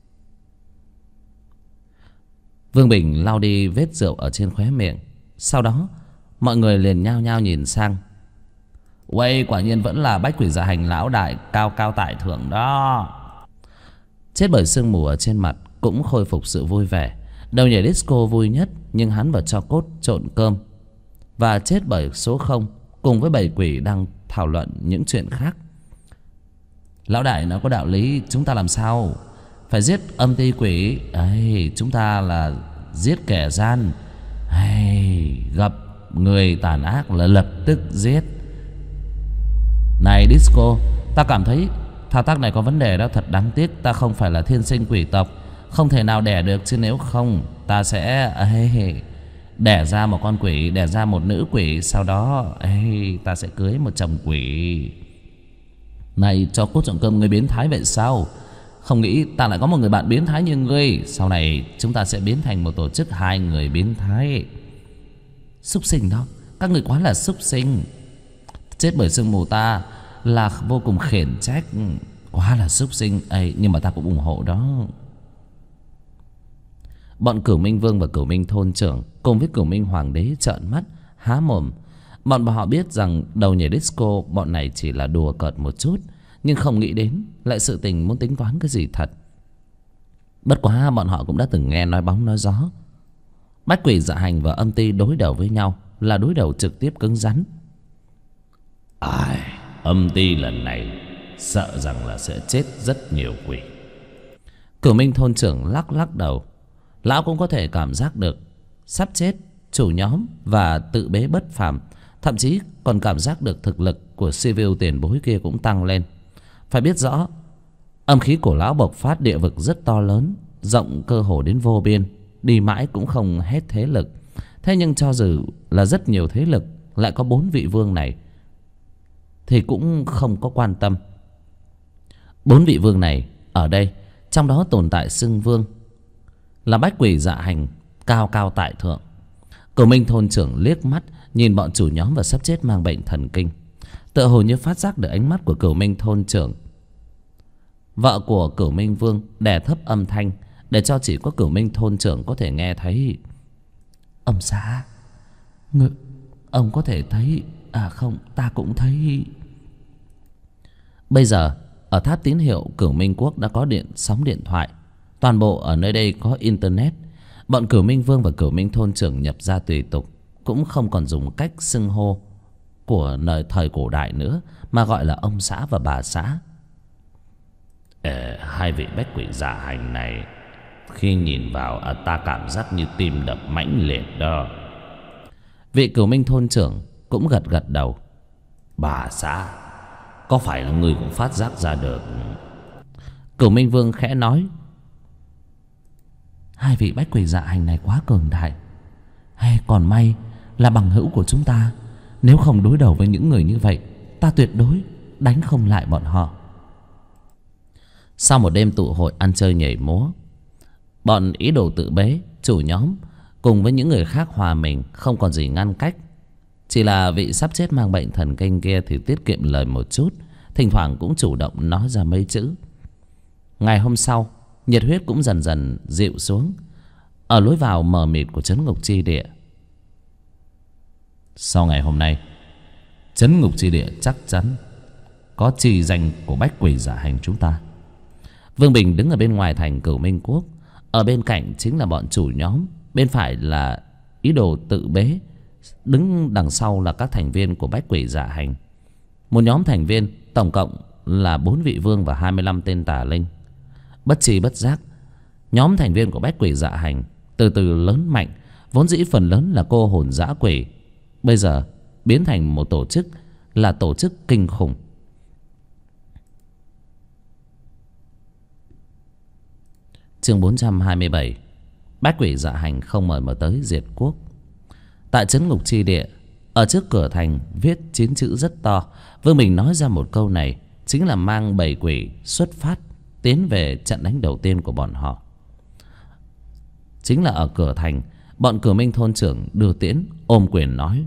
Vương Bình lau đi vết rượu ở trên khóe miệng. Sau đó mọi người liền nhao nhao nhìn sang. Uầy, quả nhiên vẫn là bách quỷ dạ hành lão đại cao cao tại thượng đó. Chết bởi sương mù ở trên mặt cũng khôi phục sự vui vẻ. Đầu nhảy disco vui nhất, nhưng hắn vào tro cốt trộn cơm. Và chết bởi số 0 cùng với bầy quỷ đang thảo luận những chuyện khác. Lão đại nó có đạo lý, chúng ta làm sao? Phải giết âm ty quỷ. Chúng ta là giết kẻ gian. Gặp người tàn ác là lập tức giết. Này disco, ta cảm thấy thao tác này có vấn đề đó. Thật đáng tiếc ta không phải là thiên sinh quỷ tộc, không thể nào đẻ được. Chứ nếu không ta sẽ đẻ ra một con quỷ, đẻ ra một nữ quỷ. Sau đó ta sẽ cưới một chồng quỷ. Này cho cốt trộn cơm, người biến thái vậy sao? Không nghĩ ta lại có một người bạn biến thái như ngươi. Sau này chúng ta sẽ biến thành một tổ chức 2 người biến thái. Súc sinh đó, các người quá là súc sinh. Chết bởi sương mù ta là vô cùng khiển trách. Quá là súc sinh. Nhưng mà ta cũng ủng hộ đó. Bọn Cửu Minh Vương và Cửu Minh Thôn trưởng cùng với Cửu Minh Hoàng đế trợn mắt há mồm. Bọn họ biết rằng đầu nhảy disco bọn này chỉ là đùa cợt một chút, nhưng không nghĩ đến lại sự tình muốn tính toán cái gì thật. Bất quá bọn họ cũng đã từng nghe nói bóng nói gió. Bách quỷ dạ hành và âm ty đối đầu với nhau là đối đầu trực tiếp cứng rắn. Âm ty lần này sợ rằng là sẽ chết rất nhiều quỷ. Cửu Minh Thôn trưởng lắc lắc đầu. Lão cũng có thể cảm giác được sắp chết chủ nhóm và tự bế bất phàm. Thậm chí còn cảm giác được thực lực của civil tiền bối kia cũng tăng lên. Phải biết rõ, âm khí của lão bộc phát địa vực rất to lớn, rộng cơ hồ đến vô biên, đi mãi cũng không hết thế lực. Thế nhưng cho dù là rất nhiều thế lực, lại có 4 vị vương này thì cũng không có quan tâm. 4 vị vương này ở đây, trong đó tồn tại xưng vương là bách quỷ dạ hành cao cao tại thượng. Cửu Minh Thôn trưởng liếc mắt nhìn bọn chủ nhóm và sắp chết mang bệnh thần kinh, tựa hồ như phát giác được ánh mắt của Cửu Minh Thôn trưởng. Vợ của Cửu Minh Vương đè thấp âm thanh để cho chỉ có Cửu Minh Thôn trưởng có thể nghe thấy. Ông xã, ông có thể thấy? Không, ta cũng thấy. Bây giờ ở tháp tín hiệu Cửu Minh Quốc đã có sóng điện thoại. Toàn bộ ở nơi đây có internet. Bọn Cửu Minh Vương và Cửu Minh Thôn trưởng nhập ra tùy tục, cũng không còn dùng cách xưng hô của thời cổ đại nữa, mà gọi là ông xã và bà xã. Hai vị bách quỷ dạ hành này, khi nhìn vào ta cảm giác như tim đập mãnh liệt đó. Vị Cửu Minh Thôn trưởng cũng gật gật đầu. Bà xã, có phải là người cũng phát giác ra được? Cửu Minh Vương khẽ nói. Hai vị bách quỷ dạ hành này quá cường đại. Còn may là bằng hữu của chúng ta. Nếu không đối đầu với những người như vậy, ta tuyệt đối đánh không lại bọn họ. Sau một đêm tụ hội ăn chơi nhảy múa, bọn ý đồ tự bế, chủ nhóm cùng với những người khác hòa mình, không còn gì ngăn cách. Chỉ là vị sắp chết mang bệnh thần kinh kia thì tiết kiệm lời một chút, thỉnh thoảng cũng chủ động nói ra mấy chữ. Ngày hôm sau, nhiệt huyết cũng dần dần dịu xuống. Ở lối vào mờ mịt của trấn ngục chi địa, sau ngày hôm nay, trấn ngục chi địa chắc chắn có trì danh của bách quỷ dạ hành chúng ta. Vương Bình đứng ở bên ngoài thành Cửu Minh Quốc. Ở bên cạnh chính là bọn chủ nhóm. Bên phải là ý đồ tự bế. Đứng đằng sau là các thành viên của bách quỷ dạ hành. Một nhóm thành viên tổng cộng là 4 vị vương và 25 tên tà linh. Bất tri bất giác, nhóm thành viên của bách quỷ dạ hành từ từ lớn mạnh. Vốn dĩ phần lớn là cô hồn dã quỷ, bây giờ biến thành một tổ chức, là tổ chức kinh khủng. Chương 427. Bách quỷ dạ hành không mời mà tới diệt quốc. Tại trấn ngục chi địa, ở trước cửa thành viết 9 chữ rất to. Vương Bình nói ra một câu này chính là mang bầy quỷ xuất phát tiến về trận đánh đầu tiên của bọn họ. Chính là ở cửa thành, bọn Cửu Minh thôn trưởng đưa tiễn, ôm quyền nói: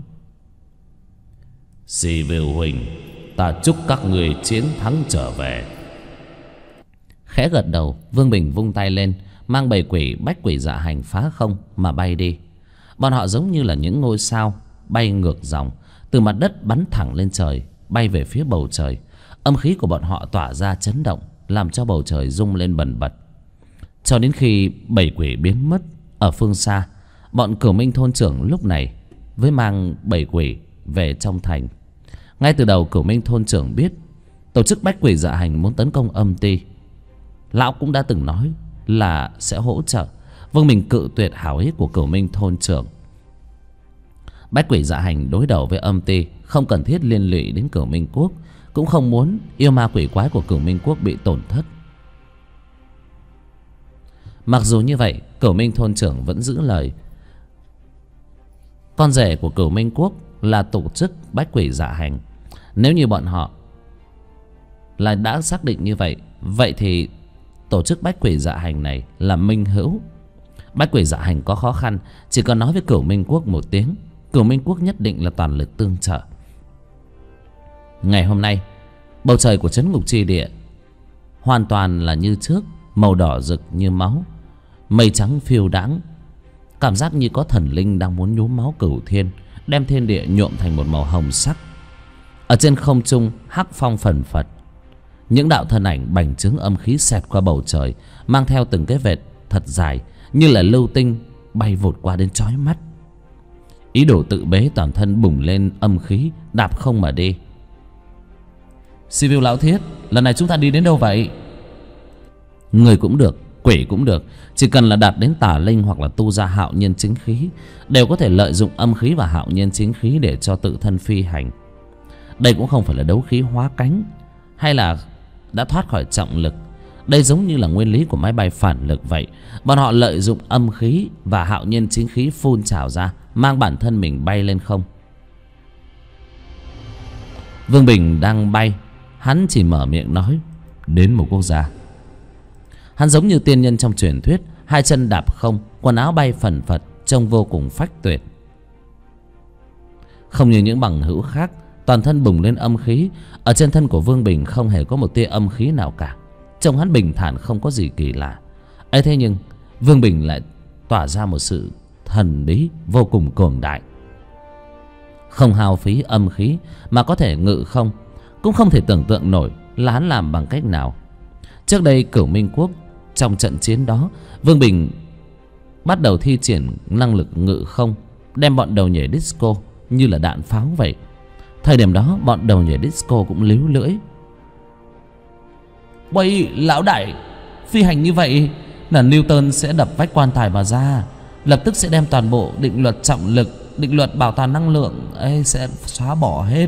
"Sì Vưu huynh, ta chúc các người chiến thắng trở về." Khẽ gật đầu, Vương Bình vung tay lên, mang bầy quỷ bách quỷ dạ hành phá không mà bay đi. Bọn họ giống như là những ngôi sao bay ngược dòng, từ mặt đất bắn thẳng lên trời, bay về phía bầu trời. Âm khí của bọn họ tỏa ra chấn động, làm cho bầu trời rung lên bần bật. Cho đến khi bầy quỷ biến mất ở phương xa, bọn Cửu Minh thôn trưởng lúc này mới mang bầy quỷ về trong thành. Ngay từ đầu Cửu Minh thôn trưởng biết tổ chức bách quỷ dạ hành muốn tấn công âm ty. Lão cũng đã từng nói là sẽ hỗ trợ. Vương Bình cự tuyệt hảo ý của Cửu Minh thôn trưởng. Bách quỷ dạ hành đối đầu với âm ty, không cần thiết liên lụy đến Cửu Minh quốc, cũng không muốn yêu ma quỷ quái của Cửu Minh quốc bị tổn thất. Mặc dù như vậy, Cửu Minh thôn trưởng vẫn giữ lời. Con rể của Cửu Minh quốc là tổ chức bách quỷ dạ hành. Nếu như bọn họ là đã xác định như vậy, vậy thì tổ chức bách quỷ dạ hành này là minh hữu. Bách quỷ dạ hành có khó khăn, chỉ cần nói với Cửu Minh quốc một tiếng, Cửu Minh quốc nhất định là toàn lực tương trợ. Ngày hôm nay, bầu trời của trấn ngục chi địa hoàn toàn là như trước, màu đỏ rực như máu, mây trắng phiêu đãng, cảm giác như có thần linh đang muốn nhuốm máu cửu thiên, đem thiên địa nhuộm thành một màu hồng sắc. Ở trên không trung hắc phong phần phật, những đạo thân ảnh bành trướng âm khí xẹt qua bầu trời, mang theo từng cái vệt thật dài như là lưu tinh bay vụt qua đến chói mắt. Ý đồ tự bế toàn thân bùng lên âm khí, đạp không mà đi. "Sì Vưu lão thiết, lần này chúng ta đi đến đâu vậy?" Người cũng được, quỷ cũng được, chỉ cần là đạt đến tà linh hoặc là tu ra hạo nhiên chính khí, đều có thể lợi dụng âm khí và hạo nhiên chính khí để cho tự thân phi hành. Đây cũng không phải là đấu khí hóa cánh hay là đã thoát khỏi trọng lực. Đây giống như là nguyên lý của máy bay phản lực vậy. Bọn họ lợi dụng âm khí và hạo nhiên chính khí phun trào ra, mang bản thân mình bay lên không. Vương Bình đang bay, hắn chỉ mở miệng nói: "Đến một quốc gia." Hắn giống như tiên nhân trong truyền thuyết, hai chân đạp không, quần áo bay phần phật, trông vô cùng phách tuyệt. Không như những bằng hữu khác, toàn thân bùng lên âm khí. Ở trên thân của Vương Bình không hề có một tia âm khí nào cả, trông hắn bình thản không có gì kỳ lạ. ấy thế nhưng Vương Bình lại tỏa ra một sự thần bí vô cùng cường đại. Không hao phí âm khí mà có thể ngự không, cũng không thể tưởng tượng nổi là hắn làm bằng cách nào. Trước đây Cửu Minh quốc, trong trận chiến đó, Vương Bình bắt đầu thi triển năng lực ngự không, đem bọn đầu nhảy disco như là đạn pháo vậy. Thời điểm đó bọn đầu nhảy disco cũng líu lưỡi: "Bầy lão đại, phi hành như vậy là Newton sẽ đập vách quan tài mà ra, lập tức sẽ đem toàn bộ định luật trọng lực, định luật bảo toàn năng lượng ấy sẽ xóa bỏ hết."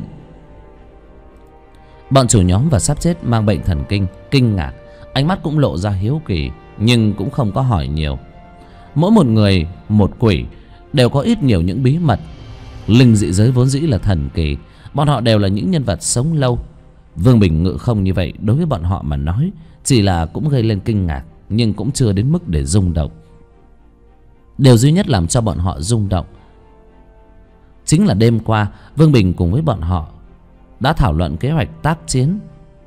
Bọn chủ nhóm và sắp chết mang bệnh thần kinh kinh ngạc, ánh mắt cũng lộ ra hiếu kỳ, nhưng cũng không có hỏi nhiều. Mỗi một người một quỷ đều có ít nhiều những bí mật. Linh dị giới vốn dĩ là thần kỳ, bọn họ đều là những nhân vật sống lâu. Vương Bình ngự không như vậy đối với bọn họ mà nói chỉ là cũng gây lên kinh ngạc, nhưng cũng chưa đến mức để rung động. Điều duy nhất làm cho bọn họ rung động chính là đêm qua Vương Bình cùng với bọn họ đã thảo luận kế hoạch tác chiến.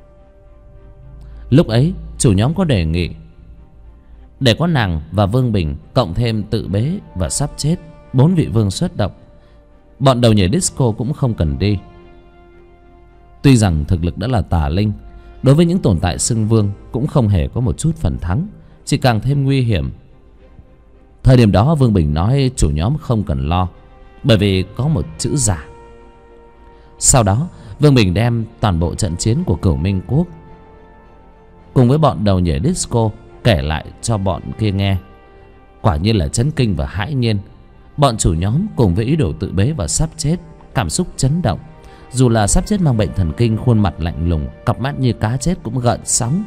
Lúc ấy chủ nhóm có đề nghị để có nàng và Vương Bình cộng thêm tự bế và sắp chết, 4 vị vương xuất động. Bọn đầu nhảy disco cũng không cần đi. Tuy rằng thực lực đã là tà linh, đối với những tồn tại xưng vương cũng không hề có một chút phần thắng, chỉ càng thêm nguy hiểm. Thời điểm đó Vương Bình nói chủ nhóm không cần lo, bởi vì có một chữ giả. Sau đó Vương Bình đem toàn bộ trận chiến của Cửu Minh quốc cùng với bọn đầu nhảy disco kể lại cho bọn kia nghe. Quả nhiên là chấn kinh và hãi nhiên. Bọn chủ nhóm cùng với ý đồ tự bế và sắp chết cảm xúc chấn động. Dù là sắp chết mang bệnh thần kinh, khuôn mặt lạnh lùng, cặp mắt như cá chết cũng gợn sóng.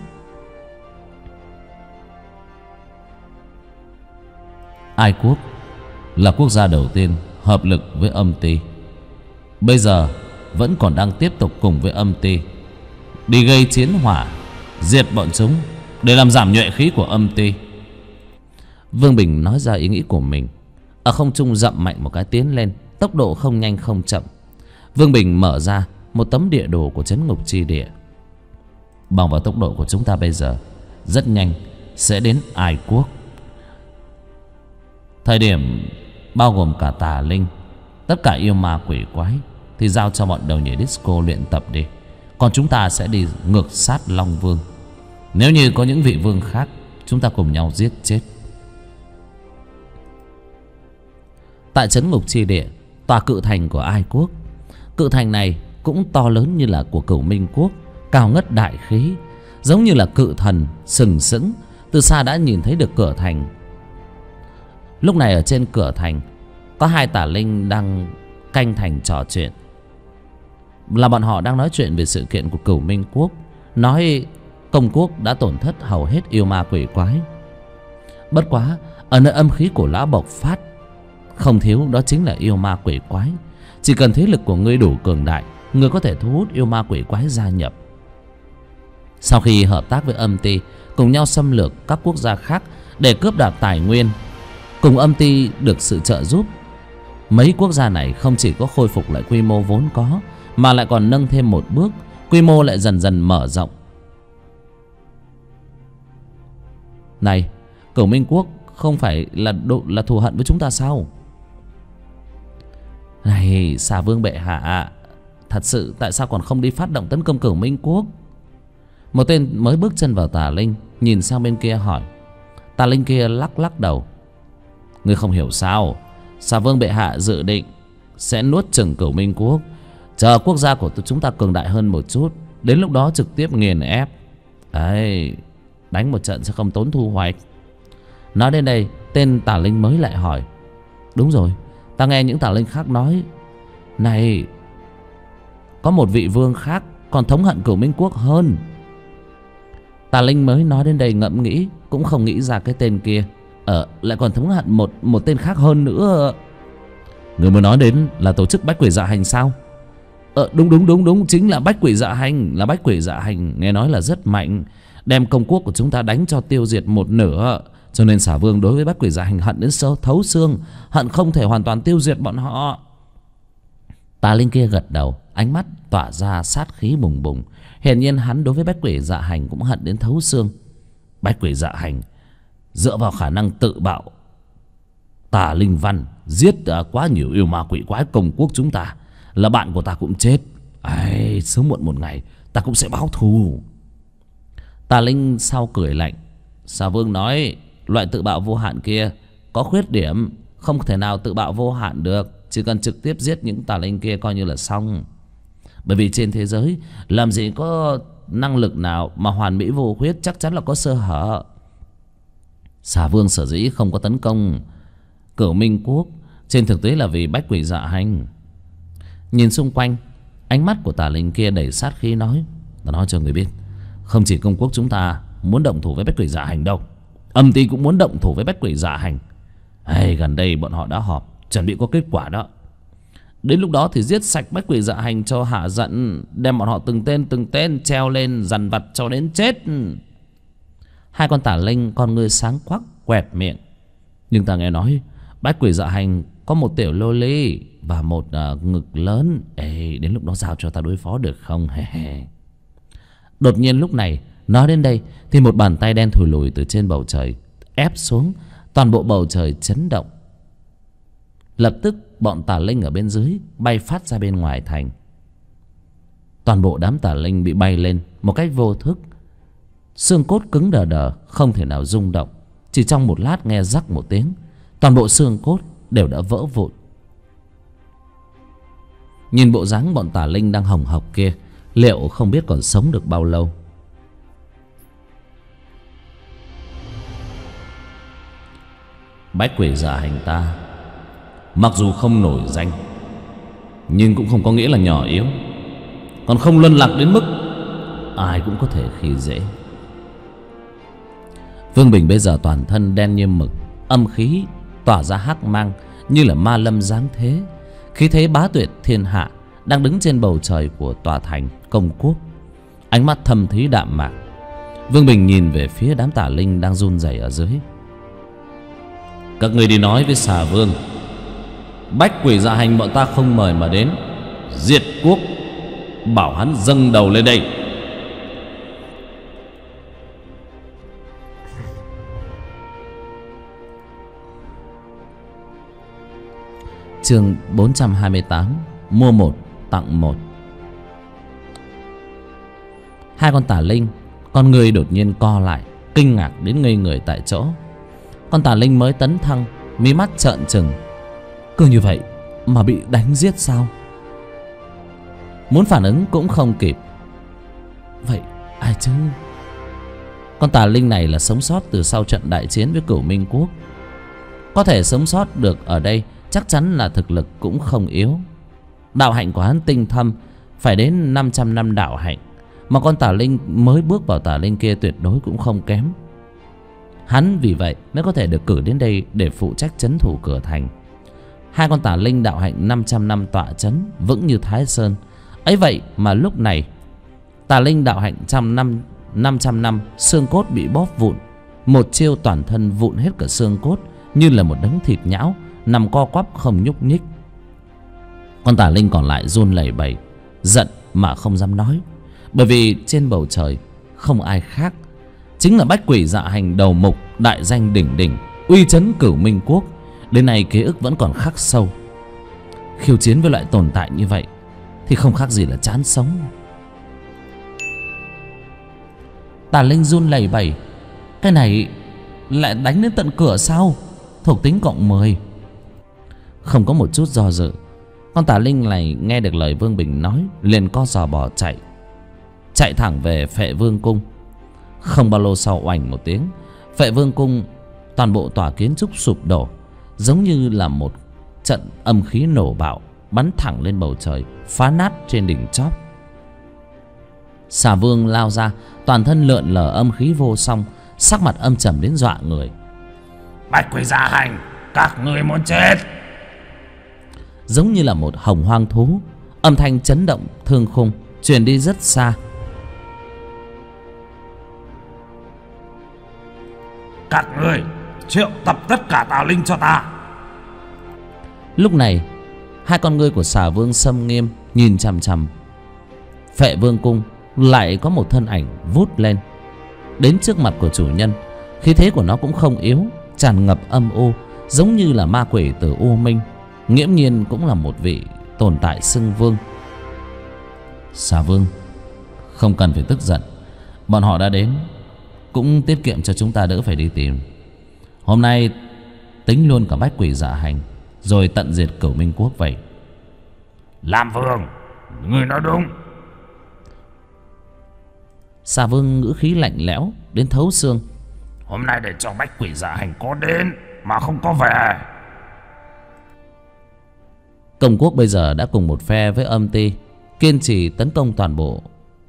Ai quốc là quốc gia đầu tiên hợp lực với âm ty. Bây giờ vẫn còn đang tiếp tục cùng với âm ty đi gây chiến hỏa, diệt bọn chúng để làm giảm nhuệ khí của âm ty. Vương Bình nói ra ý nghĩ của mình. Ở không trung dậm mạnh một cái tiến lên, tốc độ không nhanh không chậm. Vương Bình mở ra một tấm địa đồ của trấn ngục chi địa. Bằng vào tốc độ của chúng ta bây giờ, rất nhanh sẽ đến Ai Quốc. Thời điểm bao gồm cả tà linh, tất cả yêu ma quỷ quái thì giao cho bọn đầu nhảy disco luyện tập đi. Còn chúng ta sẽ đi ngược sát Long Vương. Nếu như có những vị vương khác, chúng ta cùng nhau giết chết. Tại trấn ngục chi địa, tòa cự thành của Ai Quốc. Cự thành này cũng to lớn như là của Cửu Minh Quốc, cao ngất đại khí, giống như là cự thần sừng sững. Từ xa đã nhìn thấy được cửa thành. Lúc này ở trên cửa thành có hai tà linh đang canh thành trò chuyện. Là bọn họ đang nói chuyện về sự kiện của Cửu Minh Quốc, nói công quốc đã tổn thất hầu hết yêu ma quỷ quái. Bất quá ở nơi âm khí của lão bộc phát, không thiếu đó chính là yêu ma quỷ quái. Chỉ cần thế lực của ngươi đủ cường đại, ngươi có thể thu hút yêu ma quỷ quái gia nhập. Sau khi hợp tác với âm ty, cùng nhau xâm lược các quốc gia khác để cướp đoạt tài nguyên, cùng âm ty được sự trợ giúp, mấy quốc gia này không chỉ có khôi phục lại quy mô vốn có, mà lại còn nâng thêm một bước, quy mô lại dần dần mở rộng. Này, Cửu Minh Quốc không phải là thù hận với chúng ta sao? Này, Xà Vương bệ hạ, thật sự tại sao còn không đi phát động tấn công Cửu Minh Quốc? Một tên mới bước chân vào tà linh nhìn sang bên kia hỏi. Tà linh kia lắc lắc đầu. Ngươi không hiểu sao? Xà Vương bệ hạ dự định sẽ nuốt chửng Cửu Minh Quốc, chờ quốc gia của chúng ta cường đại hơn một chút, đến lúc đó trực tiếp nghiền ép. Đấy, đánh một trận sẽ không tốn thu hoạch. Nói đến đây, tên tà linh mới lại hỏi. Đúng rồi, ta nghe những tà linh khác nói, này, có một vị vương khác còn thống hận Cửu Minh Quốc hơn. Tà linh mới nói đến đây ngẫm nghĩ, cũng không nghĩ ra cái tên kia lại còn thống hận một tên khác hơn nữa. Người mới nói đến là tổ chức Bách Quỷ Dạ Hành sao? Đúng, chính là Bách Quỷ Dạ Hành. Là Bách Quỷ Dạ Hành, nghe nói là rất mạnh, đem công quốc của chúng ta đánh cho tiêu diệt một nửa. Cho nên Xà Vương đối với Bách Quỷ Dạ Hành hận đến thấu xương, hận không thể hoàn toàn tiêu diệt bọn họ. Tà linh kia gật đầu, ánh mắt tỏa ra sát khí bùng bùng. Hiển nhiên hắn đối với Bách Quỷ Dạ Hành cũng hận đến thấu xương. Bách Quỷ Dạ Hành dựa vào khả năng tự bạo tà linh văn, giết quá nhiều yêu ma quỷ quái công quốc chúng ta, là bạn của ta cũng chết. Ai, sớm muộn một ngày ta cũng sẽ báo thù. Tà linh sau cười lạnh. Xà Vương nói loại tự bạo vô hạn kia có khuyết điểm, không thể nào tự bạo vô hạn được. Chỉ cần trực tiếp giết những tà linh kia coi như là xong. Bởi vì trên thế giới làm gì có năng lực nào mà hoàn mỹ vô khuyết, chắc chắn là có sơ hở. Xà Vương sở dĩ không có tấn công Cửu Minh Quốc, trên thực tế là vì Bách Quỷ Dạ Hành. Nhìn xung quanh, ánh mắt của tà linh kia đầy sát khí nói. Ta nói cho người biết, không chỉ công quốc chúng ta muốn động thủ với Bách Quỷ Dạ Hành đâu, âm ty cũng muốn động thủ với Bách Quỷ Dạ Hành. Gần đây bọn họ đã họp, chuẩn bị có kết quả đó. Đến lúc đó thì giết sạch Bách Quỷ Dạ Hành cho hạ giận, đem bọn họ từng tên treo lên dằn vặt cho đến chết. Hai con tà linh con ngươi sáng quắc quẹt miệng. Nhưng ta nghe nói Bách Quỷ Dạ Hành có một tiểu lô ly và một ngực lớn. Đến lúc đó giao cho ta đối phó được không? Đột nhiên lúc này nói đến đây thì một bàn tay đen thùi lùi từ trên bầu trời ép xuống. Toàn bộ bầu trời chấn động. Lập tức bọn tà linh ở bên dưới bay phát ra bên ngoài thành. Toàn bộ đám tà linh bị bay lên một cách vô thức. Xương cốt cứng đờ đờ, không thể nào rung động. Chỉ trong một lát nghe rắc một tiếng, toàn bộ xương cốt đều đã vỡ vụn. Nhìn bộ dáng bọn tà linh đang hồng hộc kia, liệu không biết còn sống được bao lâu. Bách Quỷ Dạ Hành ta mặc dù không nổi danh, nhưng cũng không có nghĩa là nhỏ yếu, còn không luân lạc đến mức ai cũng có thể khi dễ. Vương Bình bây giờ toàn thân đen như mực, âm khí tỏa ra hắc mang, như là ma lâm giáng thế, khí thế bá tuyệt thiên hạ, đang đứng trên bầu trời của tòa thành Công Quốc. Ánh mắt thâm thúy đạm mạc. Vương Bình nhìn về phía đám tà linh đang run rẩy ở dưới. Các người đi nói với Xà Vương, Bách Quỷ Dạ Hành bọn ta không mời mà đến, diệt quốc, bảo hắn dâng đầu lên đây. Chương 428, mua một tặng một. Hai con tà linh, con người đột nhiên co lại, kinh ngạc đến ngây người tại chỗ. Con tà linh mới tấn thăng, mí mắt trợn trừng. Cứ như vậy mà bị đánh giết sao? Muốn phản ứng cũng không kịp. Vậy ai chứ? Con tà linh này là sống sót từ sau trận đại chiến với Cửu Minh Quốc. Có thể sống sót được ở đây chắc chắn là thực lực cũng không yếu. Đạo hạnh của hắn tinh thâm, phải đến 500 năm đạo hạnh. Mà con tà linh mới bước vào tà linh kia tuyệt đối cũng không kém. Hắn vì vậy mới có thể được cử đến đây để phụ trách trấn thủ cửa thành. Hai con tà linh đạo hạnh 500 năm tọa trấn, vững như Thái Sơn. Ấy vậy mà lúc này tà linh đạo hạnh 500 năm xương cốt bị bóp vụn. Một chiêu toàn thân vụn hết cả xương cốt, như là một đống thịt nhão nằm co quắp không nhúc nhích. Con tà linh còn lại run lẩy bẩy, giận mà không dám nói. Bởi vì trên bầu trời không ai khác, chính là Bách Quỷ Dạ Hành đầu mục, đại danh đỉnh đỉnh, uy chấn Cửu Minh Quốc. Đến nay ký ức vẫn còn khắc sâu. Khiêu chiến với loại tồn tại như vậy thì không khác gì là chán sống. Tà linh run lẩy bẩy. Cái này lại đánh đến tận cửa sao? Thuộc tính cộng 10. Không có một chút do dự, con tà linh này nghe được lời Vương Bình nói, liền co giò bỏ chạy. Chạy thẳng về Phệ Vương Cung. Không bao lâu sau, oành một tiếng, Phệ Vương Cung toàn bộ tòa kiến trúc sụp đổ, giống như là một trận âm khí nổ bạo bắn thẳng lên bầu trời, phá nát trên đỉnh chóp. Xà Vương lao ra, toàn thân lượn lờ âm khí vô song, sắc mặt âm trầm đến dọa người. Bách Quỷ Dạ Hành, các ngươi muốn chết? Giống như là một hồng hoang thú, âm thanh chấn động thương khung, truyền đi rất xa. Các ngươi triệu tập tất cả tà linh cho ta. Lúc này hai con ngươi của Xà Vương xâm nghiêm nhìn chằm chằm Phệ Vương Cung. Lại có một thân ảnh vút lên đến trước mặt của chủ nhân. Khí thế của nó cũng không yếu, tràn ngập âm u, giống như là ma quỷ từ U Minh. Nghiễm nhiên cũng là một vị tồn tại xưng vương. Xà Vương, không cần phải tức giận. Bọn họ đã đến, cũng tiết kiệm cho chúng ta đỡ phải đi tìm. Hôm nay tính luôn cả Bách Quỷ Dạ Hành, rồi tận diệt Cửu Minh Quốc vậy. Lam Vương, ngươi nói đúng. Xà Vương ngữ khí lạnh lẽo đến thấu xương. Hôm nay để cho Bách Quỷ Dạ Hành có đến mà không có về. Công Quốc bây giờ đã cùng một phe với Âm Ti, kiên trì tấn công toàn bộ.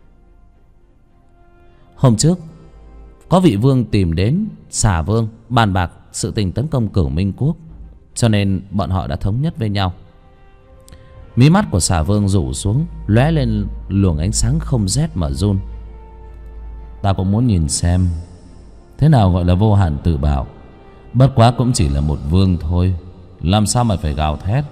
Hôm trước có vị vương tìm đến Xà Vương bàn bạc sự tình tấn công Cửu Minh Quốc, cho nên bọn họ đã thống nhất với nhau. Mí mắt của Xà Vương rủ xuống, lóe lên luồng ánh sáng không rét mà run. Ta cũng muốn nhìn xem thế nào gọi là vô hạn tự bảo. Bất quá cũng chỉ là một vương thôi, làm sao mà phải gào thét.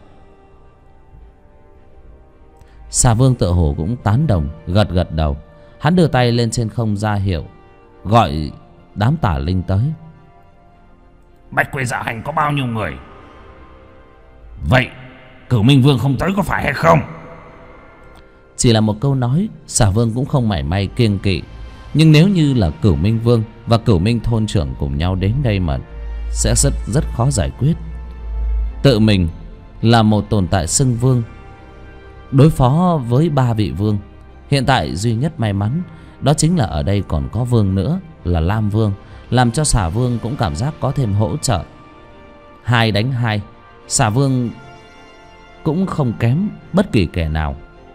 Xà Vương tựa hồ cũng tán đồng, gật gật đầu. Hắn đưa tay lên trên không ra hiệu, gọi đám tà linh tới. Bách Quỷ Dạ Hành có bao nhiêu người? Vậy Cửu Minh Vương không tới có phải hay không? Chỉ là một câu nói, Xà Vương cũng không mảy may kiêng kỵ. Nhưng nếu như là Cửu Minh Vương và Cửu Minh thôn trưởng cùng nhau đến đây mà sẽ rất khó giải quyết. Tự mình là một tồn tại xưng vương, đối phó với 3 vị vương. Hiện tại duy nhất may mắn đó chính là ở đây còn có vương nữa là Lam Vương, làm cho Xà Vương cũng cảm giác có thêm hỗ trợ. 2 đánh 2, Xà Vương cũng không kém bất kỳ kẻ nào.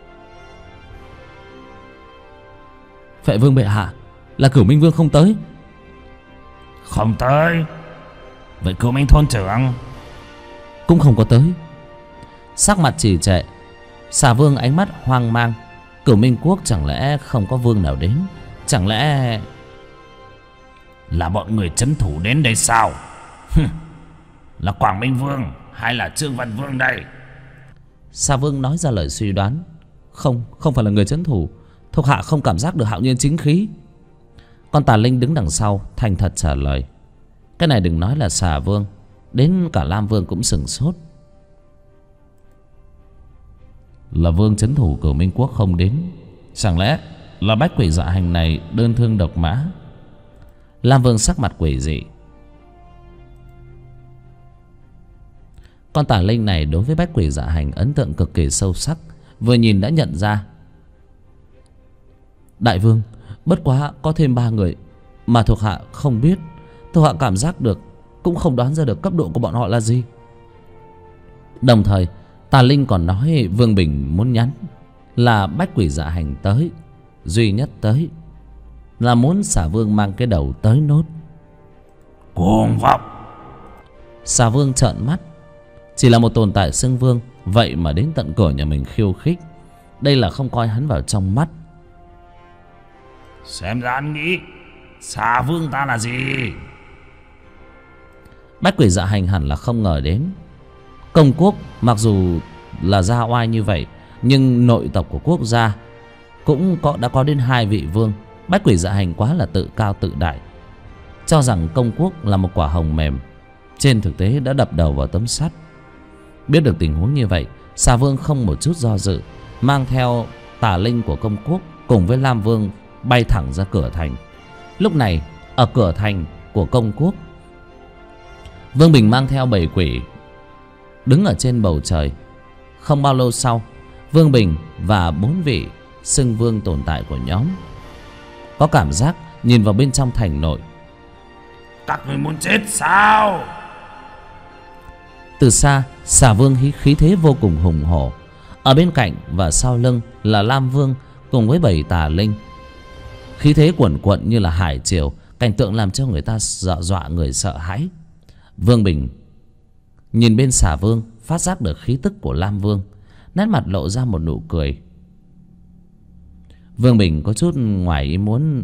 Phệ Vương bệ hạ, là Cửu Minh Vương không tới. Không tới? Vậy Cửu Minh thôn trưởng? cũng không có tới. Sắc mặt trì trệ, Xà Vương ánh mắt hoang mang. Cửu Minh Quốc chẳng lẽ không có vương nào đến? Chẳng lẽ là bọn người trấn thủ đến đây sao? Là Quảng Minh Vương hay là Trương Văn Vương đây? Xà Vương nói ra lời suy đoán. Không phải là người trấn thủ. Thuộc hạ không cảm giác được hạo nhiên chính khí. Con Tà Linh đứng đằng sau thành thật trả lời. Cái này đừng nói là Xà Vương, đến cả Lam Vương cũng sửng sốt. Là vương trấn thủ Cửu Minh Quốc không đến, chẳng lẽ là bách quỷ dạ hành này đơn thương độc mã? Lam Vương sắc mặt quỷ dị. Con Tà Linh này đối với bách quỷ dạ hành ấn tượng cực kỳ sâu sắc, vừa nhìn đã nhận ra. Đại vương, bất quá có thêm 3 người mà thuộc hạ không biết. Thuộc hạ cảm giác được, cũng không đoán ra được cấp độ của bọn họ là gì. Đồng thời Tà Linh còn nói Vương Bình muốn nhắn là bách quỷ dạ hành tới, duy nhất tới, là muốn Xà Vương mang cái đầu tới nốt. Cuồng vọng! Xà Vương trợn mắt. Chỉ là một tồn tại xưng vương, vậy mà đến tận cửa nhà mình khiêu khích. Đây là không coi hắn vào trong mắt. Xem ra anh nghĩ Xà Vương ta là gì? Bách quỷ dạ hành hẳn là không ngờ đến. Công quốc mặc dù là gia oai như vậy, nhưng nội tộc của quốc gia cũng đã có đến 2 vị vương. Bách quỷ dạ hành quá là tự cao tự đại, cho rằng công quốc là một quả hồng mềm, trên thực tế đã đập đầu vào tấm sắt. Biết được tình huống như vậy, Xà Vương không một chút do dự, mang theo Tà Linh của công quốc cùng với Lam Vương bay thẳng ra cửa thành. Lúc này ở cửa thành của công quốc, Vương Bình mang theo 7 quỷ đứng ở trên bầu trời. Không bao lâu sau, Vương Bình và 4 vị xưng vương tồn tại của nhóm có cảm giác nhìn vào bên trong thành nội. Các người muốn chết sao? Từ xa, Xà Vương khí thế vô cùng hùng hổ. Ở bên cạnh và sau lưng là Lam Vương cùng với 7 Tà Linh. Khí thế cuồn cuộn như là hải triều, cảnh tượng làm cho người ta dọa người sợ hãi. Vương Bình nhìn bên Xà Vương, phát giác được khí tức của Lam Vương, nét mặt lộ ra một nụ cười. Vương Bình có chút ngoài ý muốn.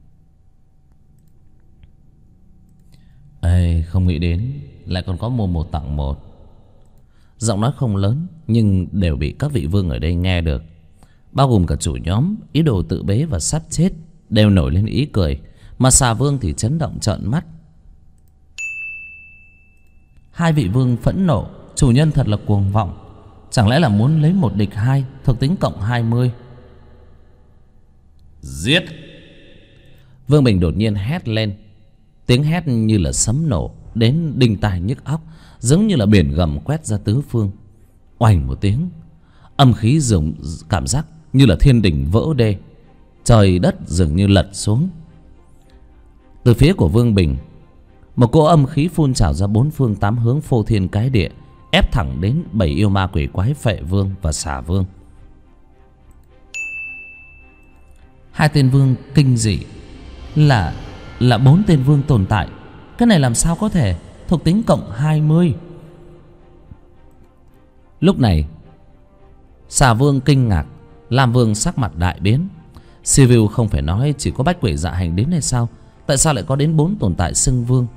Không nghĩ đến lại còn có mua 1 tặng 1. Giọng nói không lớn nhưng đều bị các vị vương ở đây nghe được, bao gồm cả chủ nhóm ý đồ tự bế và sát chết, đều nổi lên ý cười. Mà Xà Vương thì chấn động trợn mắt. 2 vị vương phẫn nộ, chủ nhân thật là cuồng vọng. Chẳng lẽ là muốn lấy 1 địch 2, thuộc tính cộng 20? Giết! Vương Bình đột nhiên hét lên. Tiếng hét như là sấm nổ, đến đinh tai nhức óc, giống như là biển gầm quét ra tứ phương. Oành một tiếng, âm khí dường cảm giác như là thiên đình vỡ đê, trời đất dường như lật xuống. Từ phía của Vương Bình, một cỗ âm khí phun trào ra 4 phương 8 hướng, phô thiên cái địa, ép thẳng đến 7 yêu ma quỷ quái Phệ Vương và Xà Vương. 2 tên vương kinh dị, là 4 tên vương tồn tại. Cái này làm sao có thể? Thuộc tính cộng 20. Lúc này Xà Vương kinh ngạc, Lam Vương sắc mặt đại biến. Siêu không phải nói chỉ có bách quỷ dạ hành đến hay sao? Tại sao lại có đến 4 tồn tại xưng vương?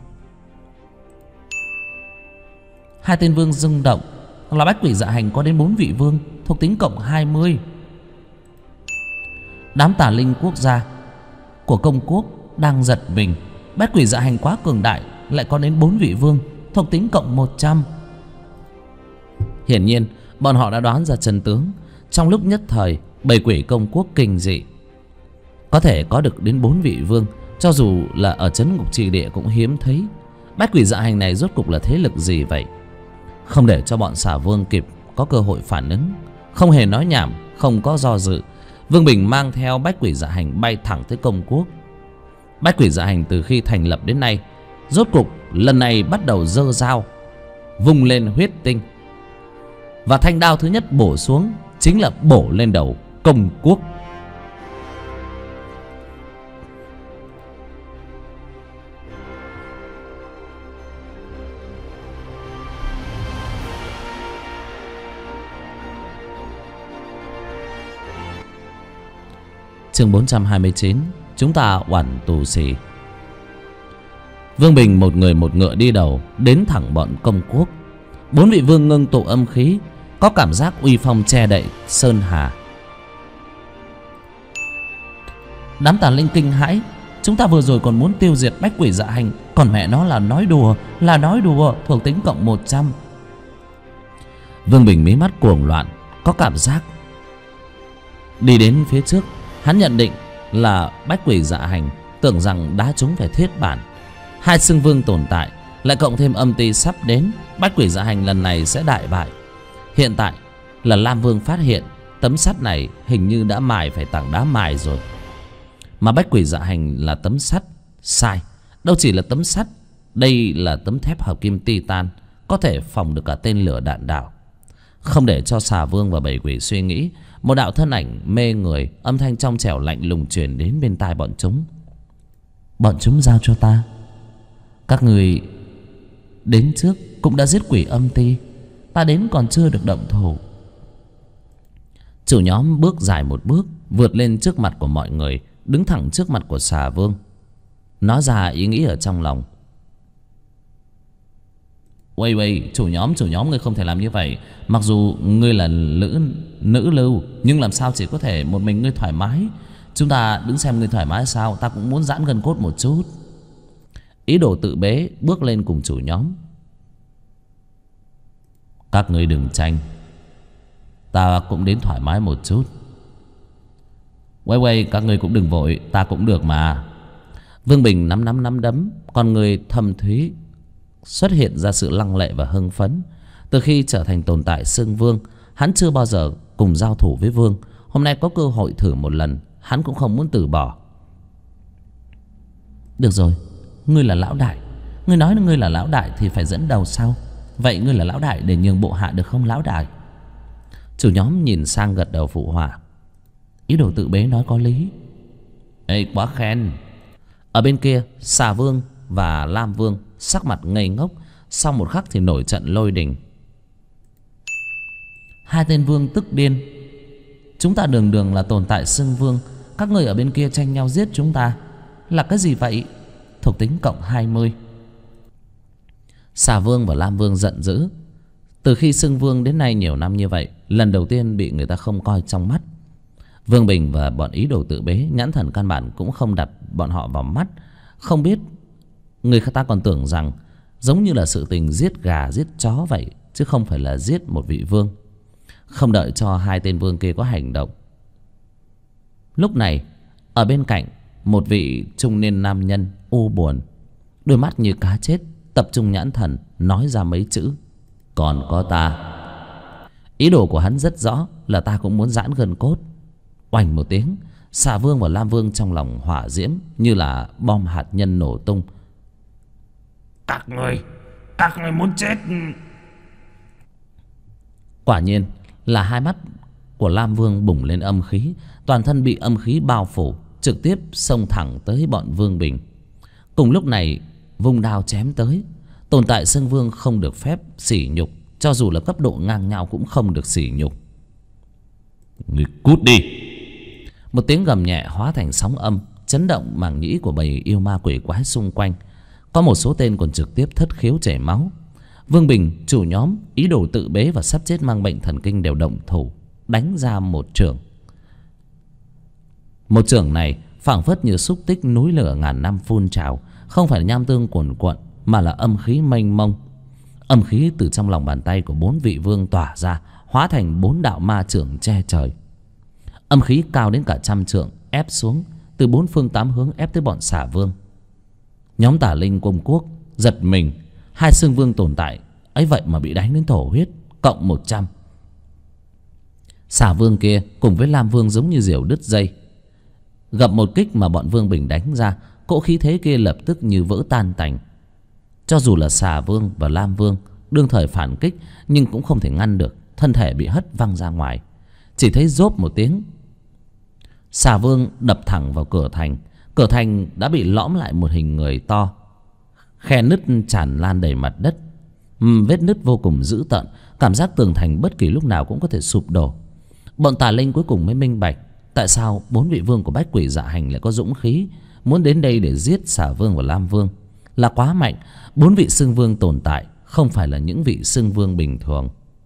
2 tên vương rung động, là bách quỷ dạ hành có đến 4 vị vương, thuộc tính cộng 20. Đám Tà Linh quốc gia của công quốc đang giật mình. Bách quỷ dạ hành quá cường đại, lại có đến 4 vị vương, thuộc tính cộng 100. Hiển nhiên bọn họ đã đoán ra chân tướng. Trong lúc nhất thời, 7 quỷ công quốc kinh dị, có thể có được đến 4 vị vương, cho dù là ở trấn ngục trì địa cũng hiếm thấy. Bách quỷ dạ hành này rốt cục là thế lực gì vậy? Không để cho bọn Xà Vương kịp có cơ hội phản ứng, không hề nói nhảm, không có do dự, Vương Bình mang theo bách quỷ dạ hành bay thẳng tới công quốc. Bách quỷ dạ hành từ khi thành lập đến nay, rốt cục lần này bắt đầu giơ dao, vung lên huyết tinh, và thanh đao thứ nhất bổ xuống chính là bổ lên đầu công quốc. Chương 429. Chúng ta oản tù xì. Vương Bình một người một ngựa đi đầu, đến thẳng bọn công quốc. 4 vị vương ngưng tụ âm khí, có cảm giác uy phong che đậy sơn hà. Đám tà linh kinh hãi. Chúng ta vừa rồi còn muốn tiêu diệt bách quỷ dạ hành, còn mẹ nó là nói đùa, thuộc tính cộng 100. Vương Bình mí mắt cuồng loạn, có cảm giác. Đi đến phía trước, hắn nhận định là bách quỷ dạ hành, tưởng rằng đá chúng phải thiết bản. Hai xưng vương tồn tại, lại cộng thêm âm ti sắp đến, bách quỷ dạ hành lần này sẽ đại bại. Hiện tại là Lam Vương phát hiện tấm sắt này hình như đã mài phải tảng đá mài rồi. Mà bách quỷ dạ hành là tấm sắt. Sai, đâu chỉ là tấm sắt, đây là tấm thép hợp kim titan, có thể phòng được cả tên lửa đạn đạo. Không để cho xà vương và bầy quỷ suy nghĩ, một đạo thân ảnh mê người, âm thanh trong trẻo lạnh lùng truyền đến bên tai bọn chúng. Bọn chúng giao cho ta. Các người đến trước cũng đã giết quỷ âm ti, ta đến còn chưa được động thủ. Chủ nhóm bước dài một bước, vượt lên trước mặt của mọi người, đứng thẳng trước mặt của xà vương, nói ra ý nghĩ ở trong lòng. Uầy, chủ nhóm ngươi không thể làm như vậy. Mặc dù ngươi là nữ lưu, nhưng làm sao chỉ có thể một mình ngươi thoải mái. Chúng ta đứng xem ngươi thoải mái sao, ta cũng muốn giãn gân cốt một chút. Ý đồ tự bế bước lên cùng chủ nhóm. Các ngươi đừng tranh, ta cũng đến thoải mái một chút. Uầy, các ngươi cũng đừng vội, ta cũng được mà. Vương Bình nắm đấm, con người thâm thúy xuất hiện ra sự lăng lệ và hưng phấn. Từ khi trở thành tồn tại xưng vương, hắn chưa bao giờ cùng giao thủ với vương. Hôm nay có cơ hội thử một lần, hắn cũng không muốn từ bỏ. Được rồi, ngươi là lão đại. Ngươi nói ngươi là lão đại thì phải dẫn đầu sao? Vậy ngươi là lão đại để nhường bộ hạ được không lão đại? Chủ nhóm nhìn sang gật đầu phụ họa. Ý đồ tự bế nói có lý. Ê, quá khen. Ở bên kia, xà vương và lam vương sắc mặt ngây ngốc, sau một khắc thì nổi trận lôi đình. Hai tên vương tức điên. Chúng ta đường là tồn tại xưng vương, các người ở bên kia tranh nhau giết chúng ta là cái gì vậy? Thuộc tính cộng 20. Xà vương và lam vương giận dữ. Từ khi xưng vương đến nay nhiều năm như vậy, lần đầu tiên bị người ta không coi trong mắt. Vương Bình và bọn ý đồ tự bế nhãn thần căn bản cũng không đặt bọn họ vào mắt. Không biết, người ta còn tưởng rằng giống như là sự tình giết gà giết chó vậy, chứ không phải là giết một vị vương. Không đợi cho hai tên vương kia có hành động, lúc này ở bên cạnh một vị trung niên nam nhân u buồn, đôi mắt như cá chết, tập trung nhãn thần nói ra mấy chữ: còn có ta. Ý đồ của hắn rất rõ là ta cũng muốn giãn gân cốt. Oành một tiếng, xà vương và lam vương trong lòng hỏa diễm như là bom hạt nhân nổ tung. Các người muốn chết. Quả nhiên là hai mắt của lam vương bùng lên âm khí, toàn thân bị âm khí bao phủ, trực tiếp xông thẳng tới bọn Vương Bình. Cùng lúc này vung đao chém tới. Tồn tại xưng vương không được phép sỉ nhục, cho dù là cấp độ ngang nhau cũng không được sỉ nhục. Người cút đi. Một tiếng gầm nhẹ hóa thành sóng âm, chấn động màng nhĩ của bầy yêu ma quỷ quái xung quanh. Có một số tên còn trực tiếp thất khiếu chảy máu. Vương Bình, chủ nhóm, ý đồ tự bế và sắp chết mang bệnh thần kinh đều động thủ, đánh ra một chưởng. Một chưởng này phảng phất như xúc tích núi lửa ngàn năm phun trào, không phải nham tương cuồn cuộn mà là âm khí mênh mông. Âm khí từ trong lòng bàn tay của 4 vị vương tỏa ra, hóa thành 4 đạo ma chưởng che trời. Âm khí cao đến cả 100 trượng ép xuống, từ 4 phương 8 hướng ép tới bọn xà vương. Nhóm tả linh công quốc giật mình, hai xương vương tồn tại ấy vậy mà bị đánh đến thổ huyết, cộng 100. Xà vương kia cùng với lam vương giống như diều đứt dây. Gặp một kích mà bọn Vương Bình đánh ra, cỗ khí thế kia lập tức như vỡ tan tành. Cho dù là xà vương và lam vương đương thời phản kích, nhưng cũng không thể ngăn được, thân thể bị hất văng ra ngoài. Chỉ thấy rốp một tiếng, xà vương đập thẳng vào cửa thành. Cửa thành đã bị lõm lại một hình người to, khe nứt tràn lan đầy mặt đất. Vết nứt vô cùng dữ tợn, cảm giác tường thành bất kỳ lúc nào cũng có thể sụp đổ. Bọn tà linh cuối cùng mới minh bạch Tại sao 4 vị vương của Bách Quỷ Dạ Hành lại có dũng khí muốn đến đây để giết Xà Vương và Lam Vương? Là quá mạnh. 4 vị xưng vương tồn tại không phải là những vị xưng vương bình thường.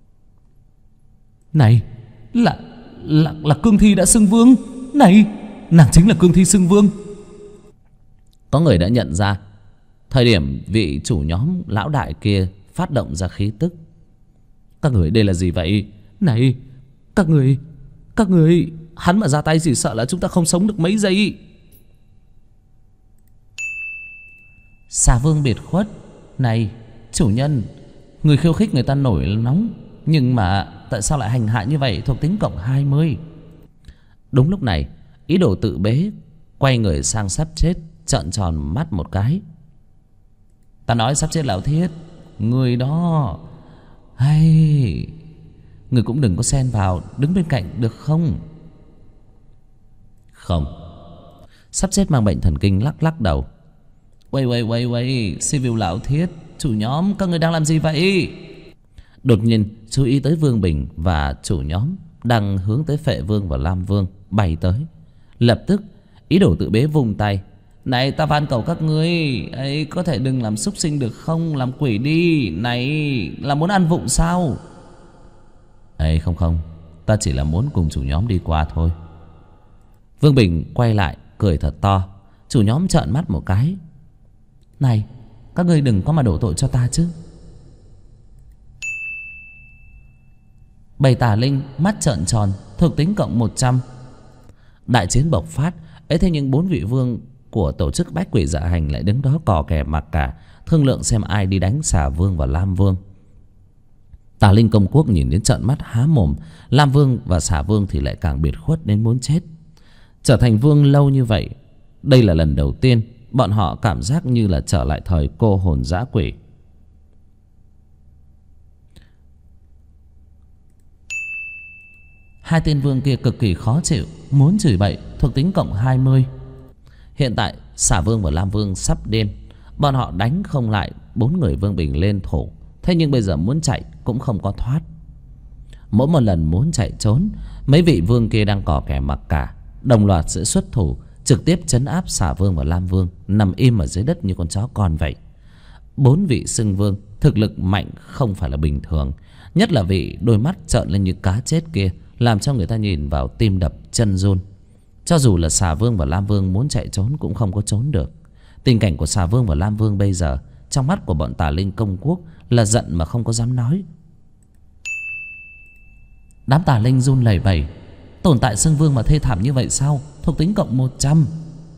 Này, là cương thi đã xưng vương. Này, nàng chính là cương thi xưng vương. Có người đã nhận ra thời điểm vị chủ nhóm lão đại kia phát động ra khí tức. Các người đây là gì vậy? Này, các người, hắn mà ra tay chỉ sợ là chúng ta không sống được mấy giây. Xà Vương biệt khuất. Này chủ nhân, người khiêu khích người ta nổi nóng, nhưng mà tại sao lại hành hạ như vậy? Thuộc tính cộng 20. Đúng lúc này, ý đồ tự bế quay người sang sắp chết, trợn tròn mắt một cái. Ta nói sắp chết lão thiết, người đó, hay, người cũng đừng có xen vào, đứng bên cạnh được không? Không. Sắp chết mang bệnh thần kinh lắc lắc đầu. Quay, Siêu lão thiết, chủ nhóm, các người đang làm gì vậy? Đột nhiên chú ý tới Vương Bình và chủ nhóm đang hướng tới Phệ Vương và Lam Vương bay tới. Lập tức ý đồ tự bế vùng tay. Này, ta van cầu các ngươi ấy, có thể đừng làm súc sinh được không? Làm quỷ đi. Này, là muốn ăn vụng sao? Ấy không, ta chỉ là muốn cùng chủ nhóm đi qua thôi. Vương Bình quay lại cười thật to. Chủ nhóm trợn mắt một cái. Này, các ngươi đừng có mà đổ tội cho ta chứ. Bầy tà linh mắt trợn tròn, thuộc tính cộng 100. Đại chiến bộc phát. Ấy thế nhưng 4 vị vương của tổ chức Bách Quỷ Dạ Hành lại đứng đó cò kè mặc cả, thương lượng xem ai đi đánh Xà Vương và Lam Vương. Tà linh công quốc nhìn đến trợn mắt há mồm. Lam Vương và Xà Vương thì lại càng biệt khuất đến muốn chết. Trở thành vương lâu như vậy, đây là lần đầu tiên bọn họ cảm giác như là trở lại thời cô hồn dã quỷ. Hai tên vương kia cực kỳ khó chịu, muốn chửi bậy, thuộc tính cộng 20. Hiện tại Xà Vương và Lam Vương sắp điên. Bọn họ đánh không lại 4 người Vương Bình lên thủ. Thế nhưng bây giờ muốn chạy cũng không có thoát. Mỗi một lần muốn chạy trốn, mấy vị vương kia đang cò kè mặc cả, đồng loạt sẽ xuất thủ, trực tiếp trấn áp Xà Vương và Lam Vương nằm im ở dưới đất như con chó con vậy. 4 vị xưng vương thực lực mạnh không phải là bình thường. Nhất là vị đôi mắt trợn lên như cá chết kia, làm cho người ta nhìn vào tim đập chân run. Cho dù là Xà Vương và Lam Vương muốn chạy trốn cũng không có trốn được. Tình cảnh của Xà Vương và Lam Vương bây giờ trong mắt của bọn tà linh công quốc là giận mà không có dám nói. Đám tà linh run lẩy bẩy. Tồn tại xưng vương mà thê thảm như vậy sao? Thuộc tính cộng 100.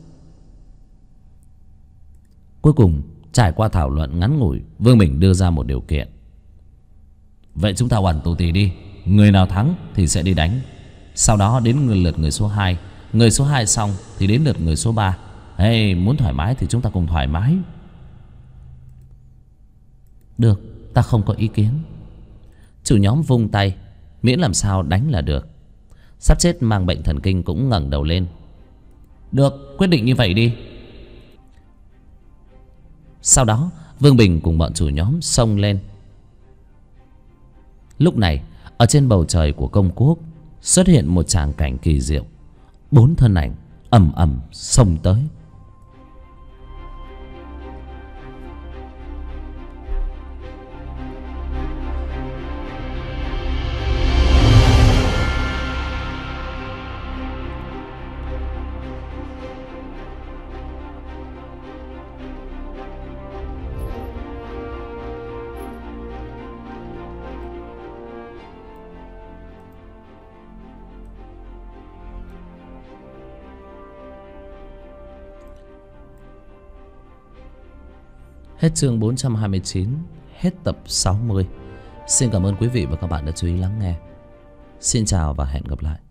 Cuối cùng trải qua thảo luận ngắn ngủi, Vương Bình đưa ra một điều kiện. Vậy chúng ta hoàn tù tì đi. Người nào thắng thì sẽ đi đánh. Sau đó đến lượt người số 2. Người số 2 xong thì đến lượt người số 3. Hey, muốn thoải mái thì chúng ta cùng thoải mái. Được, ta không có ý kiến. Chủ nhóm vung tay, miễn làm sao đánh là được. Sắp chết mang bệnh thần kinh cũng ngẩng đầu lên. Được, quyết định như vậy đi. Sau đó Vương Bình cùng bọn chủ nhóm xông lên. Lúc này ở trên bầu trời của công quốc xuất hiện một tràng cảnh kỳ diệu. 4 thân ảnh ầm ầm xông tới. Hết chương 429, hết tập 60. Xin cảm ơn quý vị và các bạn đã chú ý lắng nghe. Xin chào và hẹn gặp lại.